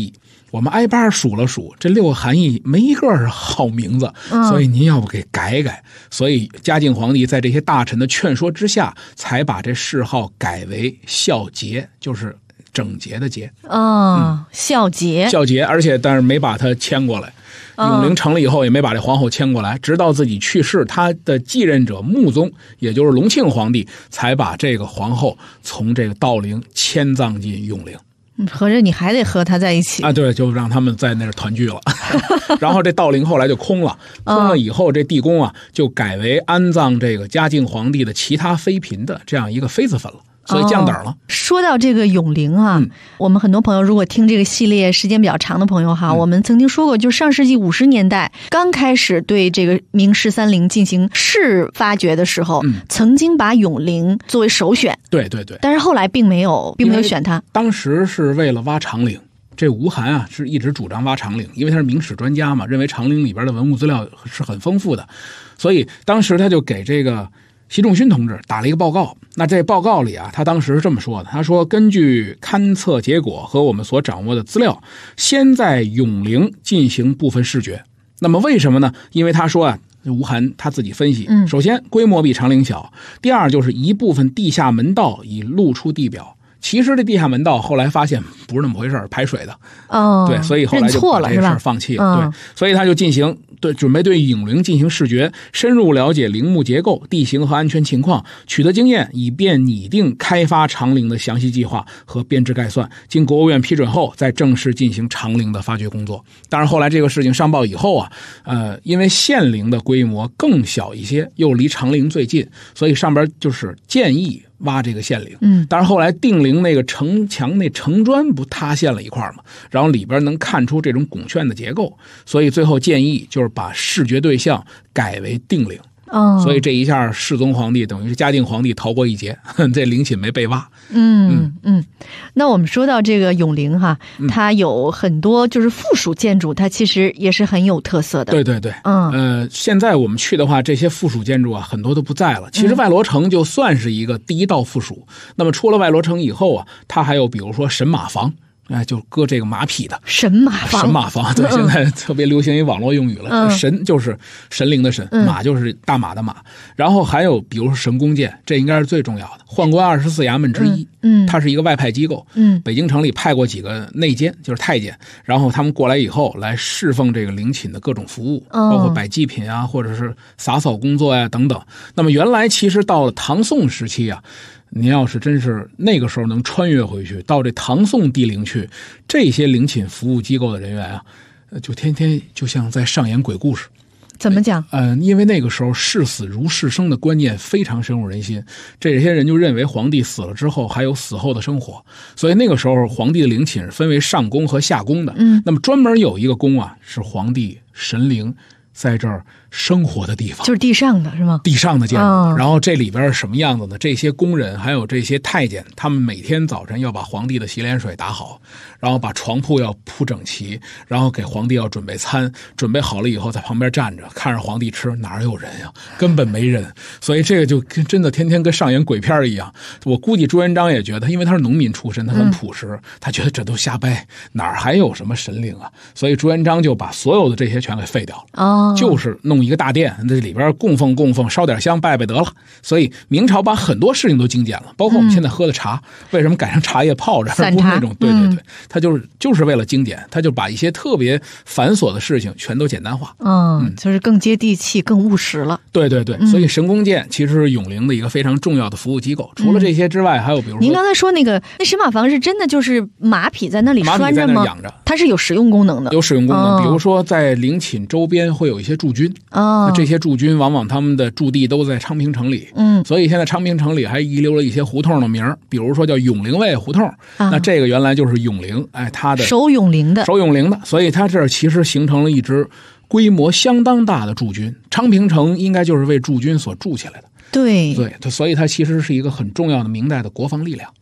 我们挨巴数了数，这6个含义没一个是好名字，所以您要不给改改。所以嘉靖皇帝在这些大臣的劝说之下，才把这谥号改为孝节，就是整洁的洁。 孝节， 孝节，但是没把他迁过来。永陵成了以后也没把这皇后迁过来，直到自己去世，他的继任者穆宗，也就是隆庆皇帝，才把这个皇后从这个道陵迁葬进永陵。 合着你还得和他在一起啊？对，就让他们在那儿团聚了。然后这道陵后来就空了，空了以后，这地宫啊就改为安葬这个嘉靖皇帝的其他妃嫔的这样一个妃子坟了。所以降等了。 说到这个永陵啊，我们很多朋友如果听这个系列时间比较长的朋友哈，我们曾经说过，就上世纪50年代刚开始对这个明13陵进行试发掘的时候，曾经把永陵作为首选。 对对对。 但是后来并没有选它。 当时是为了挖长陵。这吴晗啊是一直主张挖长陵，因为他是明史专家嘛，认为长陵里边的文物资料是很丰富的，所以当时他就给这个习仲勋同志打了一个报告。那这报告里啊，他当时是这么说的，他说根据勘测结果和我们所掌握的资料，先在永陵进行部分视觉。那么为什么呢？因为他说啊，吴晗他自己分析，首先规模比长陵小，第二就是一部分地下门道已露出地表。其实这地下门道后来发现不是那么回事，排水的。对，所以后来就把这事儿放弃了。对，所以他就准备对永陵进行视觉，深入了解陵墓结构、地形和安全情况，取得经验，以便拟定开发长陵的详细计划和编制概算。经国务院批准后，再正式进行长陵的发掘工作。当然后来这个事情上报以后啊，因为县陵的规模更小一些，又离长陵最近，所以上边就是建议挖这个县陵。但是后来定陵那个城墙那城砖不塌陷了一块嘛，然后里边能看出这种拱券的结构，所以最后建议就是把视觉对象改为定陵。所以这一下世宗皇帝等于是嘉靖皇帝逃过一劫，这陵寝没被挖。 那我们说到这个永陵哈，它有很多就是附属建筑，它其实也是很有特色的。 对对对。现在我们去的话，这些附属建筑啊很多都不在了。其实外罗城就算是一个第一道附属。那么出了外罗城以后啊，它还有比如说神马房。就搁这个马匹的神马房， 对，现在特别流行一网络用语了。神就是神灵的神，马就是大马的马。然后还有比如说神宫殿，这应该是最重要的，宦官24衙门之一。它是一个外派机构。北京城里派过几个内监，就是太监，然后他们过来以后来侍奉这个陵寝的各种服务，包括摆祭品啊，或者是洒扫工作呀等等。那么原来其实到了唐宋时期啊，您要是真是那个时候能穿越回去到这唐宋帝陵去，这些陵寝服务机构的人员啊，就天天就像在上演鬼故事。 怎么讲？ 因为那个时候视死如视生的观念非常深入人心，这些人就认为皇帝死了之后还有死后的生活，所以那个时候皇帝的陵寝是分为上宫和下宫的。那么专门有一个宫啊，是皇帝神灵在这儿生活的地方， 就是地上的是吗？ 地上的建筑。然后这里边是什么样子呢？这些工人还有这些太监，他们每天早晨要把皇帝的洗脸水打好，然后把床铺要铺整齐，然后给皇帝要准备餐，准备好了以后在旁边站着看着皇帝吃，哪有人呀？根本没人。所以这个就真的天天跟上演鬼片一样。我估计朱元璋也觉得，因为他是农民出身，他很朴实，他觉得这都瞎掰，哪儿还有什么神灵啊？所以朱元璋就把所有的这些全给废掉了。就是弄一个大殿，这里边供奉，烧点香拜拜得了。所以明朝把很多事情都精简了，包括我们现在喝的茶，为什么改成茶叶泡着，而不是那种对对对，他就是为了精简，他就把一些特别繁琐的事情全都简单化。 就是更接地气，更务实了。 对对对，所以神宫殿其实是永陵的一个非常重要的服务机构。除了这些之外，还有比如说您刚才说那神马房是拴在那里拴着吗？ 马匹在那养着， 它是有使用功能的。 有使用功能，比如说在陵寝周边会有一些驻军。这些驻军往往他们的驻地都在昌平城里。所以现在昌平城里还遗留了一些胡同的名，比如说叫永陵卫胡同。那这个原来就是永陵，它的守永陵的， 所以它这其实形成了一支规模相当大的驻军。昌平城应该就是为驻军所筑起来的。 对， 所以它其实是一个很重要的明代的国防力量。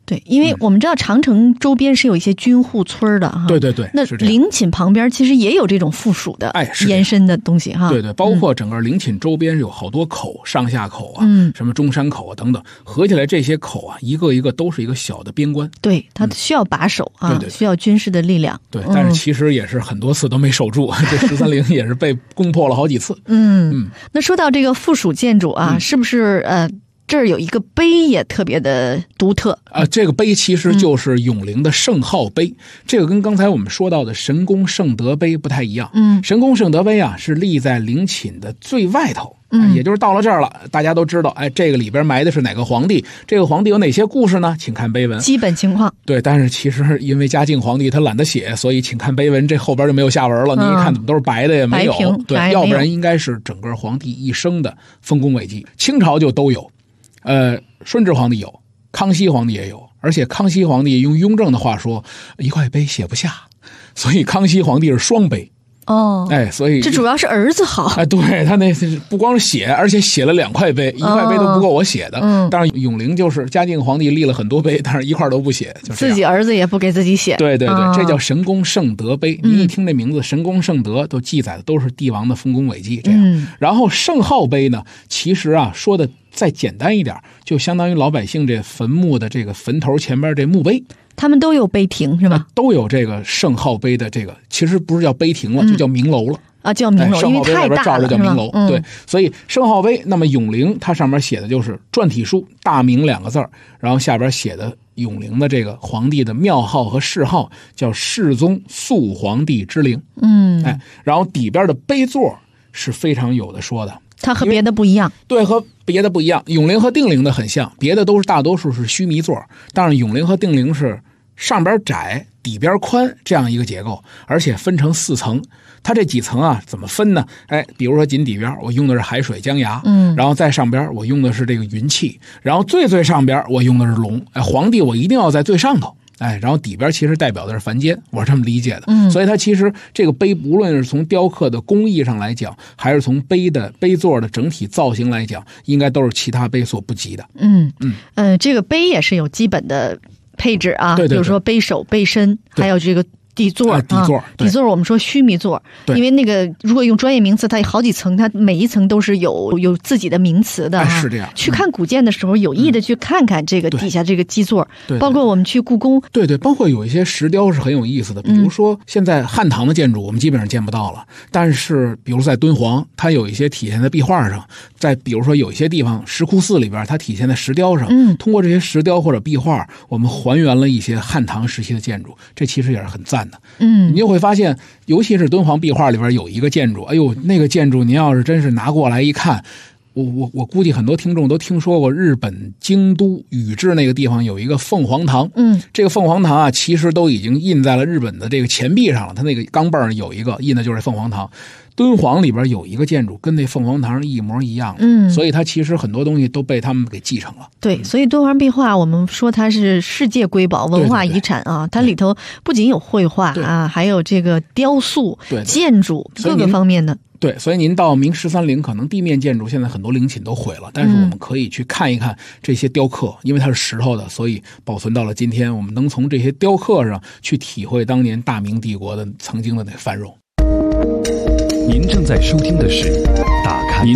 对，因为我们知道长城周边是有一些军户村的哈。 对对对， 那陵寝旁边其实也有这种附属的延伸的东西哈。 对对，包括整个陵寝周边有好多口，上下口啊，什么中山口啊等等，合起来这些口啊，一个一个都是一个小的边关。 对，它需要把守啊，需要军事的力量。 对，但是其实也是很多次都没守住，这13陵也是被攻破了好几次。 那说到这个附属建筑啊，是不是这儿有一个碑也特别的独特这个碑其实就是永陵的圣号碑，这个跟刚才我们说到的神功圣德碑不太一样。神功圣德碑啊是立在陵寝的最外头，也就是到了这儿了，大家都知道，这个里边埋的是哪个皇帝，这个皇帝有哪些故事呢？请看碑文。 基本情况。 对，但是其实因为嘉靖皇帝他懒得写，所以请看碑文，这后边就没有下文了。你一看怎么都是白的也没有，对，要不然应该是整个皇帝一生的丰功伟绩。清朝就都有。顺治皇帝有，康熙皇帝也有，而且康熙皇帝用雍正的话说，一块碑写不下，所以康熙皇帝是双碑。所以这主要是儿子好对，他那不光是写，而且写了2块碑，一块碑都不够我写的。但是永陵就是嘉靖皇帝立了很多碑，但是一块都不写，就自己儿子也不给自己写。 对对对，这叫神功圣德碑。你一听这名字，神功圣德都记载的都是帝王的丰功伟绩这样。然后圣号碑呢，其实啊说的再简单一点，就相当于老百姓这坟墓的这个坟头前边这墓碑。 他们都有碑亭是吧？ 都有这个圣号碑的这个，其实不是叫碑亭了，就叫明楼了。 叫明楼，因为太大了， 叫明楼。对，所以圣号碑，那么永陵它上面写的就是篆体书大明2个字，然后下边写的永陵的这个皇帝的庙号和谥号叫世宗肃皇帝之陵。然后底边的碑座是非常有的说的。 它和别的不一样。 对，和别的不一样。永陵和定陵的很像，别的都是大多数是须弥座，但是永陵和定陵是上边窄底边宽这样一个结构，而且分成4层。它这几层啊怎么分呢？比如说井底边我用的是海水江崖，然后在上边我用的是这个云气，然后最上边我用的是龙。皇帝我一定要在最上头。然后底边其实代表的是凡间，我是这么理解的。所以它其实这个碑无论是从雕刻的工艺上来讲，还是从碑座的整体造型来讲，应该都是其他碑所不及的。 这个碑也是有基本的配置啊， 对， 比如说碑首、碑身，还有这个底座。底座我们说须弥座，因为那个如果用专业名词，它有好几层，它每一层都是有自己的名词的。 是这样。 去看古建的时候，有意的去看看这个底下这个基座，包括我们去故宫。 对，包括有一些石雕是很有意思的，比如说现在汉唐的建筑我们基本上见不到了，但是比如在敦煌，它有一些体现在壁画上，在比如说有一些地方石窟寺里边，它体现在石雕上。通过这些石雕或者壁画，我们还原了一些汉唐时期的建筑，这其实也是很赞的。你就会发现，尤其是敦煌壁画里边有一个建筑，那个建筑您要是真是拿过来一看，我估计很多听众都听说过日本京都宇治那个地方有一个凤凰堂。这个凤凰堂啊，其实都已经印在了日本的这个钱币上了，它那个钢镚有一个印的就是凤凰堂。敦煌里边有一个建筑跟那凤凰堂一模一样的，所以它其实很多东西都被他们给继承了。 对，所以敦煌壁画我们说它是世界瑰宝文化遗产啊，它里头不仅有绘画啊，还有这个雕塑、建筑各个方面的。 对，所以您到明13陵，可能地面建筑现在很多陵寝都毁了，但是我们可以去看一看这些雕刻，因为它是石头的，所以保存到了今天，我们能从这些雕刻上去体会当年大明帝国的曾经的那繁荣。 您正在收听的是打开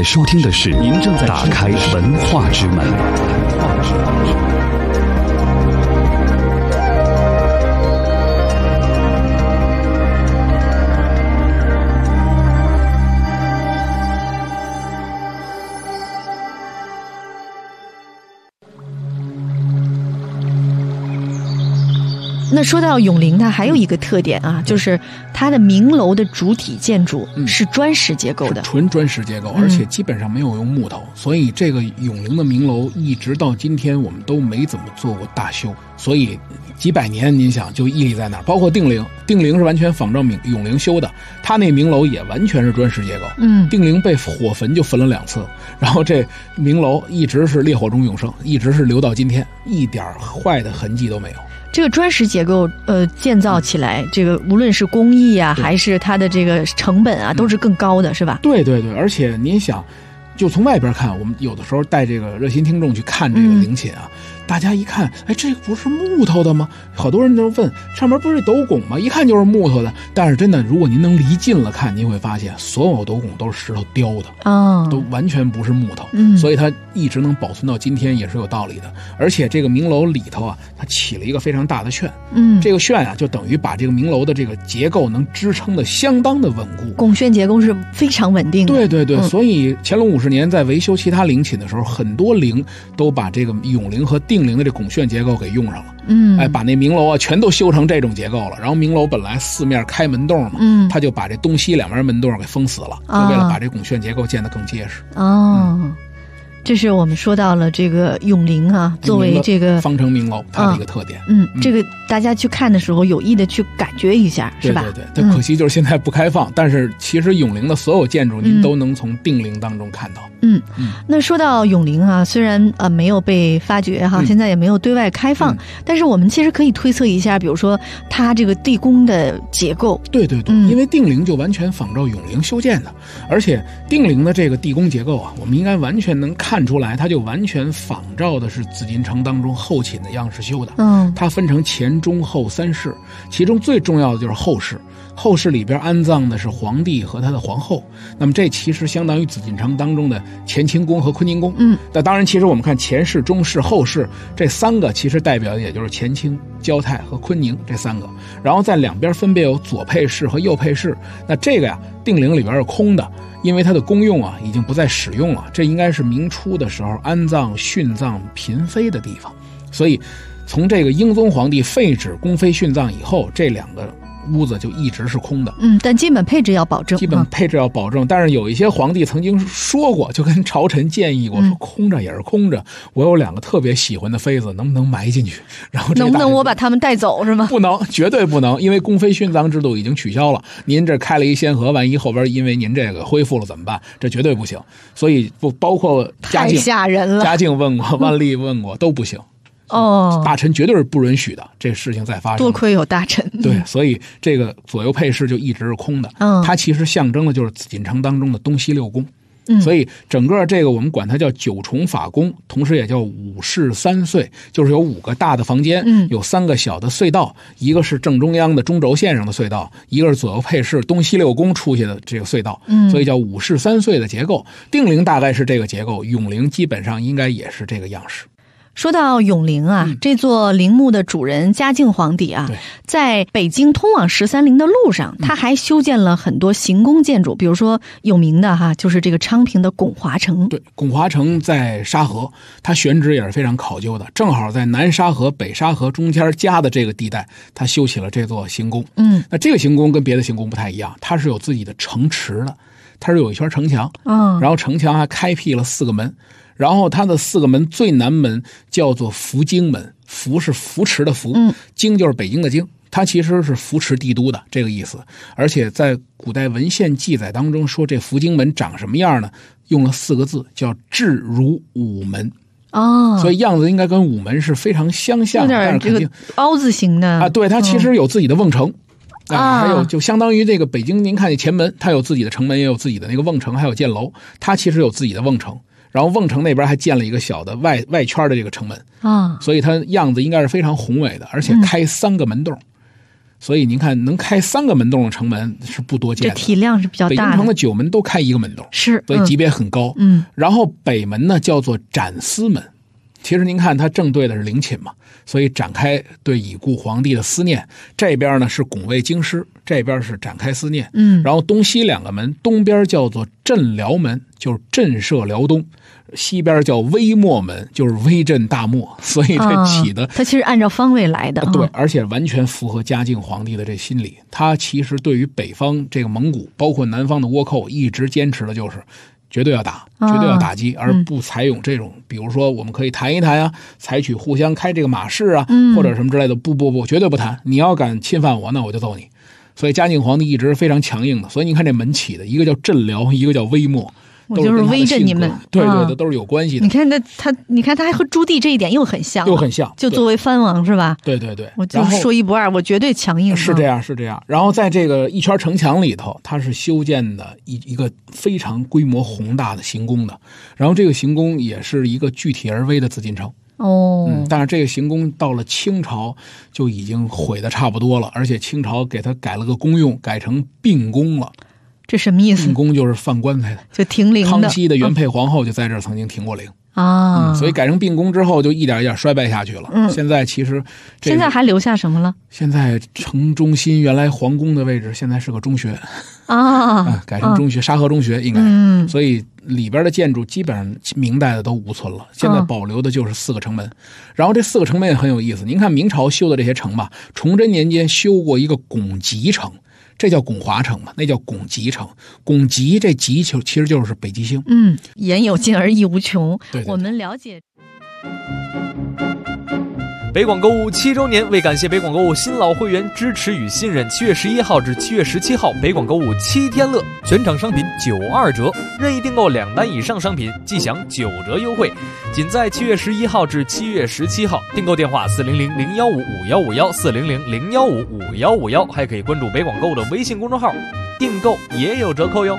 文化之门。 那说到永陵，它还有一个特点啊，就是它的明楼的主体建筑是砖石结构的， 纯砖石结构，而且基本上没有用木头，所以这个永陵的明楼一直到今天我们都没怎么做过大修，所以几百年您想就屹立在那儿。包括定陵是完全仿照永陵修的，它那明楼也完全是砖石结构。定陵被火焚就焚了2次，然后这明楼一直是烈火中永生，一直是留到今天，一点坏的痕迹都没有。 这个砖石结构建造起来，这个无论是工艺啊，还是它的这个成本啊，都是更高的，是吧？ 对，而且您想， 就从外边看，我们有的时候带这个热心听众去看这个陵寝啊，大家一看，哎，这个不是木头的吗？好多人都问，上面不是斗拱吗？一看就是木头的。但是真的，如果您能离近了看，您会发现所有斗拱都是石头雕的，都完全不是木头。所以它一直能保存到今天也是有道理的。而且这个明楼里头啊，它起了一个非常大的炫，这个炫啊，就等于把这个明楼的这个结构能支撑的相当的稳固， 拱券结构是非常稳定的。 对对对，所以乾隆50年在维修其他陵寝的时候，很多陵都把这个永陵和定陵的这拱券结构给用上了。把那明楼啊全都修成这种结构了。然后明楼本来四面开门洞嘛，他就把这东西两边门洞给封死了，就为了把这拱券结构建得更结实。 这是我们说到了这个永陵啊，作为这个方城明楼它的一个特点。 这个大家去看的时候有意的去感觉一下，是吧？ 对对对，但可惜就是现在不开放。但是其实永陵的所有建筑您都能从定陵当中看到。 那说到永陵啊，虽然没有被发掘哈，现在也没有对外开放，但是我们其实可以推测一下，比如说它这个地宫的结构。 对对对，因为定陵就完全仿照永陵修建的，而且定陵的这个地宫结构啊，我们应该完全能看出来，它就完全仿照的是紫禁城当中后寝的样式修的。它分成前中后三室，其中最重要的就是后室。后室里边安葬的是皇帝和他的皇后，那么这其实相当于紫禁城当中的乾清宫和坤宁宫。那当然其实我们看前室、中室、后室这三个其实代表的也就是乾清、交泰和坤宁这三个，然后在两边分别有左配室和右配室。那这个呀定陵里边是空的，因为它的功用啊已经不再使用了，这应该是明初的时候安葬殉葬嫔妃的地方。所以从这个英宗皇帝废止宫妃殉葬以后，这两个屋子就一直是空的。 但基本配置要保证， 但是有一些皇帝曾经说过，就跟朝臣建议过，说空着也是空着，我有两个特别喜欢的妃子，能不能埋进去？然后能不能我把他们带走是吗？ 不能，绝对不能，因为宫妃殉葬制度已经取消了，您这开了一先河，万一后边因为您这个恢复了怎么办？这绝对不行。所以不包括嘉靖， 太吓人了， 嘉靖问过，万历问过，都不行。大臣绝对是不允许的，这事情再发生。 多亏有大臣。 对，所以这个左右配室就一直是空的。它其实象征的就是紫禁城当中的东西六宫。所以整个这个我们管它叫九重法宫，同时也叫五室三隧，就是有5个大的房间，有3个小的隧道，一个是正中央的中轴线上的隧道，一个是左右配室东西六宫出去的这个隧道，所以叫五室三隧的结构。定陵大概是这个结构，永陵基本上应该也是这个样式。 说到永陵啊，这座陵墓的主人嘉靖皇帝啊，在北京通往13陵的路上，他还修建了很多行宫建筑，比如说有名的就是这个昌平的拱华城。 对，拱华城在沙河，它选址也是非常考究的，正好在南沙河、北沙河中间夹的这个地带，他修起了这座行宫。那这个行宫跟别的行宫不太一样，它是有自己的城池的，它是有一圈城墙，然后城墙还开辟了4个门。然后它的4个门最南门叫做福京门，福是扶持的福，京就是北京的京，它其实是扶持帝都的这个意思。而且在古代文献记载当中说这福京门长什么样呢？用了4个字叫至如午门。所以样子应该跟午门是非常相像， 有点这个凹字形的啊。对，它其实有自己的瓮城。还有就相当于这个北京，您看见前门，它有自己的城门，也有自己的那个瓮城，还有箭楼，它其实有自己的瓮城。然后瓮城那边还建了一个小的外圈的这个城门所以它样子应该是非常宏伟的，而且开3个门洞。所以您看，能开3个门洞的城门是不多见的， 这体量是比较大的。 北京城的9门都开1个门洞， 是， 所以级别很高。然后北门呢叫做斩思门，其实您看它正对的是陵寝嘛，所以展开对已故皇帝的思念。这边呢是拱卫京师，这边是展开思念。然后东西2个门，东边叫做镇辽门，就是震慑辽东；西边叫威莫门，就是威震大漠。所以这起的， 它其实按照方位来的。 对，而且完全符合嘉靖皇帝的这心理。他其实对于北方这个蒙古，包括南方的倭寇，一直坚持的就是绝对要打，绝对要打击，而不采用这种，比如说我们可以谈一谈啊，采取互相开这个马式啊，或者什么之类的，不，绝对不谈。你要敢侵犯我，那我就揍你。所以嘉靖皇帝一直非常强硬的，所以你看这门起的，一个叫镇辽，一个叫威莫， 我就是威着你们。 对，都是有关系的。 你看他还和朱棣这一点又很像，就作为藩王是吧？ 对， 我就说一不二，我绝对强硬。 是这样。然后在这个一圈城墙里头，它是修建的一个非常规模宏大的行宫的。然后这个行宫也是一个具体而微的紫禁城。但是这个行宫到了清朝就已经毁得差不多了，而且清朝给它改了个功用，改成并宫了。 这什么意思？ 并宫就是放棺材的， 就停灵的。 康熙的原配皇后就在这儿曾经停过灵啊， 所以改成并宫之后就一点一点衰败下去了。现在其实现在还留下什么了？ 现在城中心原来皇宫的位置现在是个中学改成中学，沙河中学应该。所以里边的建筑基本上明代的都无存了，现在保留的就是4个城门。然后这4个城门也很有意思，您看明朝修的这些城吧，崇祯年间修过一个拱极城，这叫拱华城嘛，那叫拱极城。拱极这极其实就是北极星。 言有尽而意无穷。 对， 我们了解。 北广购物7周年，为感谢北广购物新老会员支持与信任，7月11号至7月17号，北广购物7天乐，全场商品92折，任意订购2单以上商品即享9折优惠。仅在7月11号至7月17号，订购电话400-015-5151，400-015-5151，还可以关注北广购物的微信公众号，订购也有折扣哟。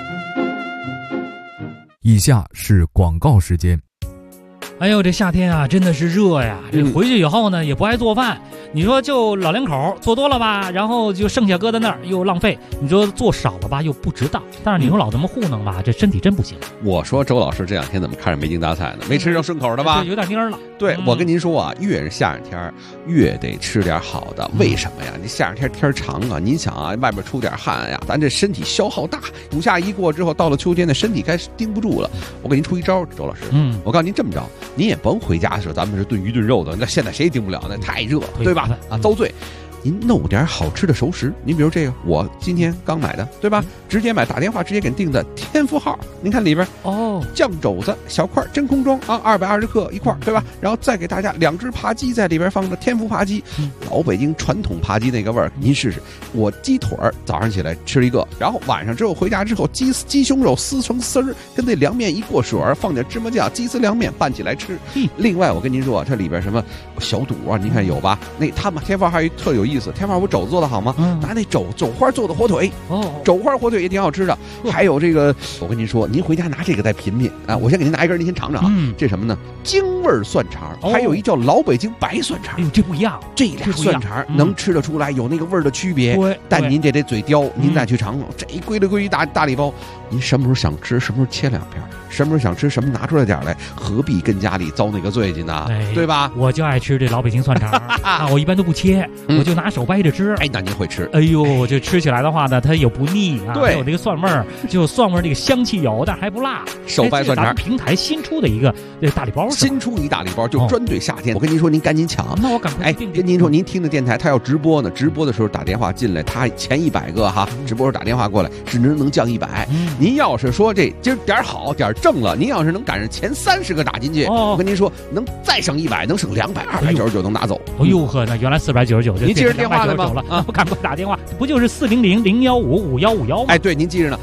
以下是广告时间。 哎呦，这夏天啊，真的是热呀！这回去以后呢，也不爱做饭。你说就老两口做多了吧，然后就剩下搁在那儿又浪费；你说做少了吧，又不值当。但是你说老这么糊弄吧，这身体真不行。 我说周老师这2天怎么看着没精打采呢？没吃上顺口的吧？ 有点蔫了。 对，我跟您说啊，越是夏天越得吃点好的。为什么呀？你夏天天长啊，您想啊，外边出点汗呀，咱这身体消耗大。暑夏一过之后，到了秋天的身体该盯不住了。我给您出一招，周老师。我告诉您这么着，您也甭回家的时候咱们是炖鱼炖肉的，那现在谁也盯不了，那太热，对吧？遭罪。您弄点好吃的熟食，您比如这个，我今天刚买的，对吧？直接买，打电话直接给订的天福号，您看里边酱肘子小块真空装啊，220克一块，对吧？然后再给大家2只扒鸡在里边放着天福扒鸡，老北京传统扒鸡那个味儿，您试试。我鸡腿早上起来吃一个，然后晚上之后回家之后，鸡胸肉撕成丝儿，跟那凉面一过水，放点芝麻酱，鸡丝凉面拌起来吃。另外我跟您说啊，这里边什么小肚啊，您看有吧？那他们天福号还有特有意思，天福号我肘子做的好吗？拿那肘花做的火腿，肘花火腿也挺好吃的。还有这个，我跟您说，您回家拿这个再品品啊！我先给您拿一根，您先尝尝啊。这什么呢？京味蒜肠，还有一叫老北京白蒜肠。 哎呦，这不一样， 这俩蒜肠能吃得出来有那个味儿的区别。但您这得嘴刁，您再去尝尝。这一归了归一大礼包，您什么时候想吃，什么时候切2片，什么时候想吃什么拿出来点来，何必跟家里遭那个罪去呢？对吧？ 我就爱吃这老北京蒜肠啊，我一般都不切，我就拿手掰着吃。 哎，那您会吃？ 哎呦，这吃起来的话呢，它也不腻啊，还有这个蒜味儿，就蒜味儿这个香气有，但还不辣。 手掰蒜肠， 平台新出的一个这大礼包， 新出一大礼包，就专对夏天。我跟您说，您赶紧抢。 那我赶快订。 跟您说，您听着电台，他要直播呢，直播的时候打电话进来，他前100个哈，直播时候打电话过来，只能降100。您要是说这今儿点好点正了，您要是能赶上前30个打进去，我跟您说，能再省100，能省200，299能拿走。 哎呦呵，那原来499， 您记着电话了吗？ 我赶快打电话，不就是400-015-5151吗？ 哎，对，您记着呢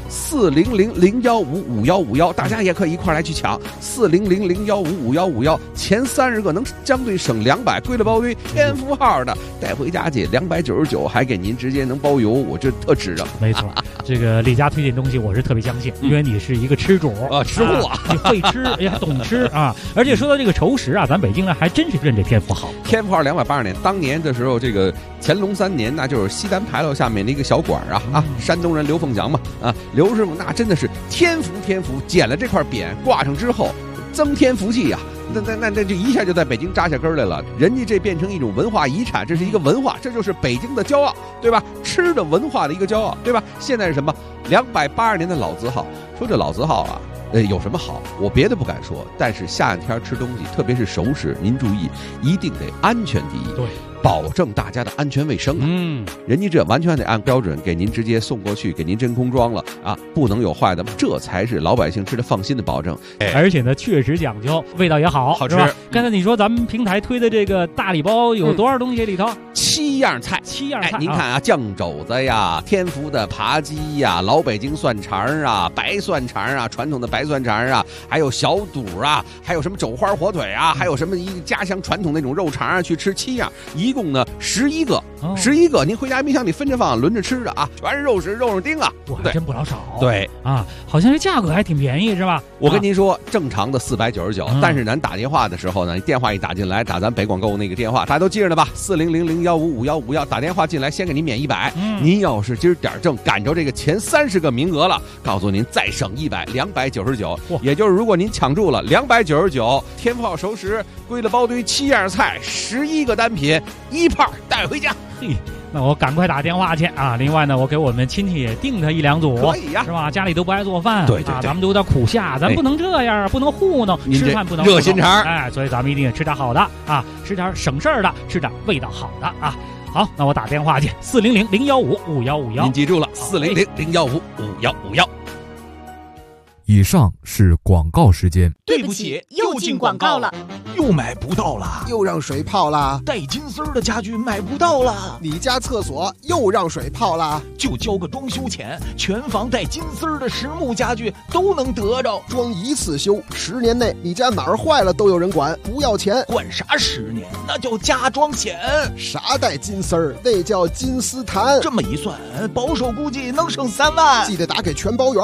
，400-015-5151，大家也可以一块来去抢400-015-5151，前30个能相对省200，归了包堆天福号的带回家去299，还给您直接能包邮，我这特值着。 没错，这个李家推荐东西我是特别相信，因为你是一个吃主啊，吃货， 你会吃也懂吃啊。而且说到这个熟食啊，咱北京呢还真是认这天福好。 天福号280年，当年的时候，这个乾隆3年，那就是西单牌楼下面那个小馆啊，山东人刘凤祥嘛啊，刘师傅那真的是天福，捡了这块匾挂上之后，增添福气呀。那这一下就在北京扎下根来了，人家这变成一种文化遗产，这是一个文化，这就是北京的骄傲，对吧？吃的文化的一个骄傲，对吧？现在是什么？280年的老字号，说这老字号啊，有什么好？我别的不敢说，但是夏天吃东西，特别是熟食，您注意，一定得安全第一。 对， 保证大家的安全卫生啊。人家这完全得按标准给您直接送过去，给您真空装了啊，不能有坏的，这才是老百姓吃的放心的保证。 而且呢，确实讲究，味道也好， 好吃。 刚才你说咱们平台推的这个大礼包有多少东西里头 ？7样菜 ，7样菜。 您看啊，酱肘子呀，天福的扒鸡呀，老北京蒜肠啊，白蒜肠啊，传统的白蒜肠啊，还有小肚啊，还有什么肘花火腿啊，还有什么一家乡传统那种肉肠啊，去吃7样，一共呢11个，11个，您回家冰箱里分着放，轮着吃的啊，全是肉食肉丁啊， 哇，真不老少。 对啊，好像这价格还挺便宜是吧？ 我跟您说，正常的499，但是咱打电话的时候呢，电话一打进来，打咱北广购那个电话，大家都记着呢吧？4000155151，打电话进来先给您免100。您要是今儿点正赶着这个前30个名额了，告诉您再省100，299。也就是如果您抢住了299，天福号熟食、归了包堆7样菜，11个单品，1炮带回家。 那我赶快打电话去啊！另外呢，我给我们亲戚也订他1、2组， 可以呀， 是吧？家里都不爱做饭， 对， 咱们都有点苦下，咱不能这样，不能糊弄，吃饭不能热心肠， 所以咱们一定吃点好的啊，吃点省事儿的，吃点味道好的啊。好，那我打电话去，400-015-5151， 您记住了，400-015-5151。 以上是广告时间。 对不起，又进广告了， 又买不到了， 又让水泡了， 带金丝的家具买不到了， 你家厕所又让水泡了， 就交个装修钱，全房带金丝的实木家具都能得着， 装一次修，10年内你家哪儿坏了都有人管，不要钱。 管啥10年？那叫加装险。 啥带金丝儿？那叫金丝檀。 这么一算，保守估计能省3万。 记得打给全包圆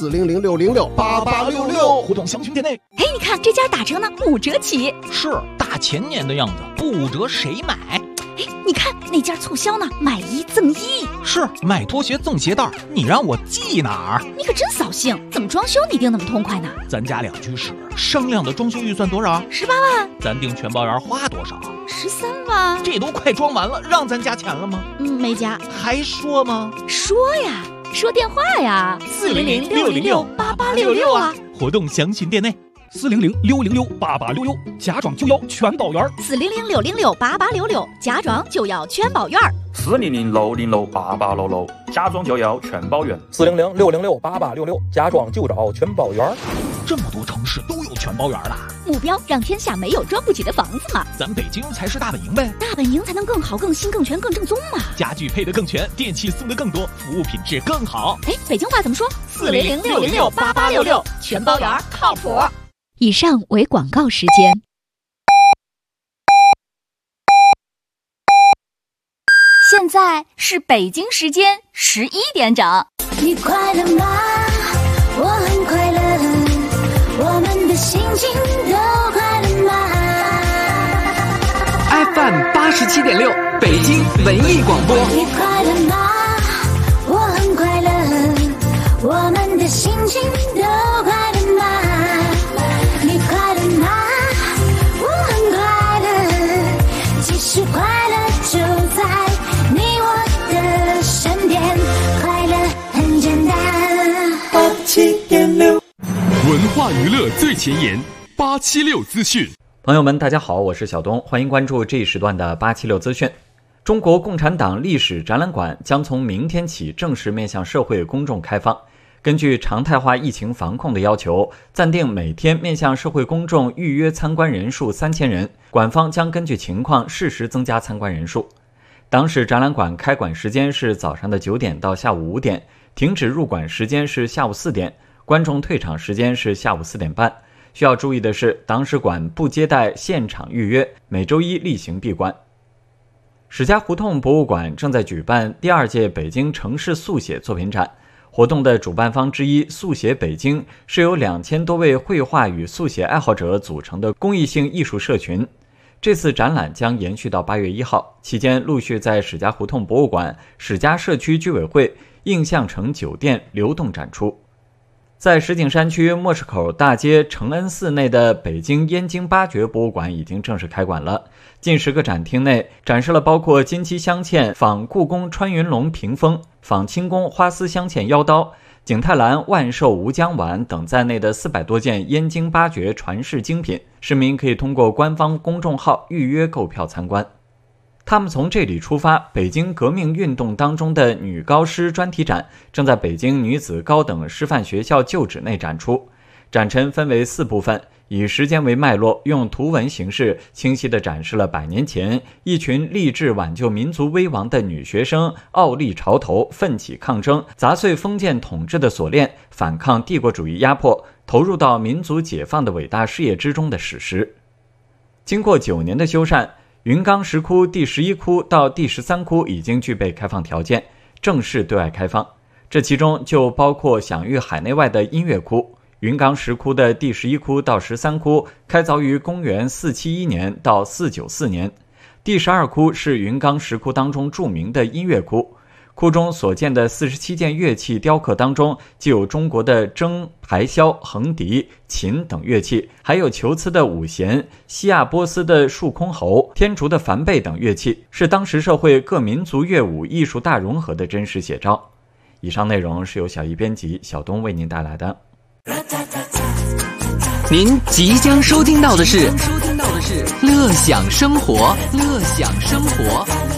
，400-606-8866， 互动详询店内。 哎，你看这家打折呢，5折起。 是大前年的样子，不5折谁买？ 哎，你看那家促销呢，买1赠1。 是卖拖鞋赠鞋带，你让我记哪儿？ 你可真扫兴，怎么装修你定那么痛快呢？ 咱家2居室，商量的装修预算多少 ？18万。 咱订全包圆花多少 ？13万。 这都快装完了，让咱加钱了吗？ 没加。 还说吗？ 说呀，说电话呀，400-606-8866啊。 活动详询店内。 400-606-8866，家装就要全包圆。 400-606-8866，家装就要全包圆。 400-606-8866，家装就要全包圆。400-606-8866，家装就找全包圆。 这么多城市都有全包圆了， 目标让天下没有装不起的房子嘛。 咱北京才是大本营呗， 大本营才能更好、更新、更全、更正宗嘛。 家具配得更全，电器送得更多，服务品质更好。 哎，北京话怎么说？400-606-8866，全包圆靠谱。 以上为广告时间。 现在是北京时间11点整。 你快乐吗？我很快乐，我们的心情都快乐吗 ？FM 87.6，北京文艺广播。 你快乐吗？我很快乐，我们的心情都快乐吗？你快乐吗？我很快乐，其实快乐就在你我的身边，快乐很简单。87.6， 文化娱乐最前沿，876资讯。 朋友们，大家好，我是小东，欢迎关注这一时段的876资讯。中国共产党历史展览馆将从明天起正式面向社会公众开放。根据常态化疫情防控的要求，暂定每天面向社会公众预约参观人数3000人，馆方将根据情况适时增加参观人数。当时展览馆开馆时间是早上的9点到下午5点，停止入馆时间是下午4点，观众退场时间是下午4点半。需要注意的是，党史馆不接待现场预约，每周一例行闭馆。史家胡同博物馆正在举办第2届北京城市速写作品展，活动的主办方之一速写北京是由2000多位绘画与速写爱好者组成的公益性艺术社群。这次展览将延续到8月1号，期间陆续在史家胡同博物馆、史家社区居委会、印象城酒店流动展出。在石景山区莫市口大街承恩寺内的北京燕京八绝博物馆已经正式开馆了。近10个展厅内展示了包括金漆镶嵌仿故宫穿云龙屏风、仿清宫花丝镶嵌腰刀、景泰蓝万寿吴江碗等在内的400多件燕京八绝传世精品，市民可以通过官方公众号预约购票参观。 他们从这里出发，北京革命运动当中的女高师专题展正在北京女子高等师范学校旧址内展出。展陈分为4部分，以时间为脉络，用图文形式清晰地展示了100年前一群立志挽救民族危亡的女学生傲立潮头，奋起抗争，砸碎封建统治的锁链，反抗帝国主义压迫，投入到民族解放的伟大事业之中的史实。经过9年的修缮，云冈石窟第11窟到第13窟已经具备开放条件，正式对外开放。这其中就包括享誉海内外的音乐窟。云冈石窟的第11窟到13窟开凿于公元471年到494年。第12窟是云冈石窟当中著名的音乐窟，窟中所见的47件乐器雕刻当中，既有中国的筝、排箫、横笛、琴等乐器，还有求疵的五弦、西亚波斯的竖箜篌、天竺的梵贝等乐器，是当时社会各民族乐舞艺术大融合的真实写照。以上内容是由小艺编辑小东为您带来的。 您即将收听到的是乐享生活，乐享生活。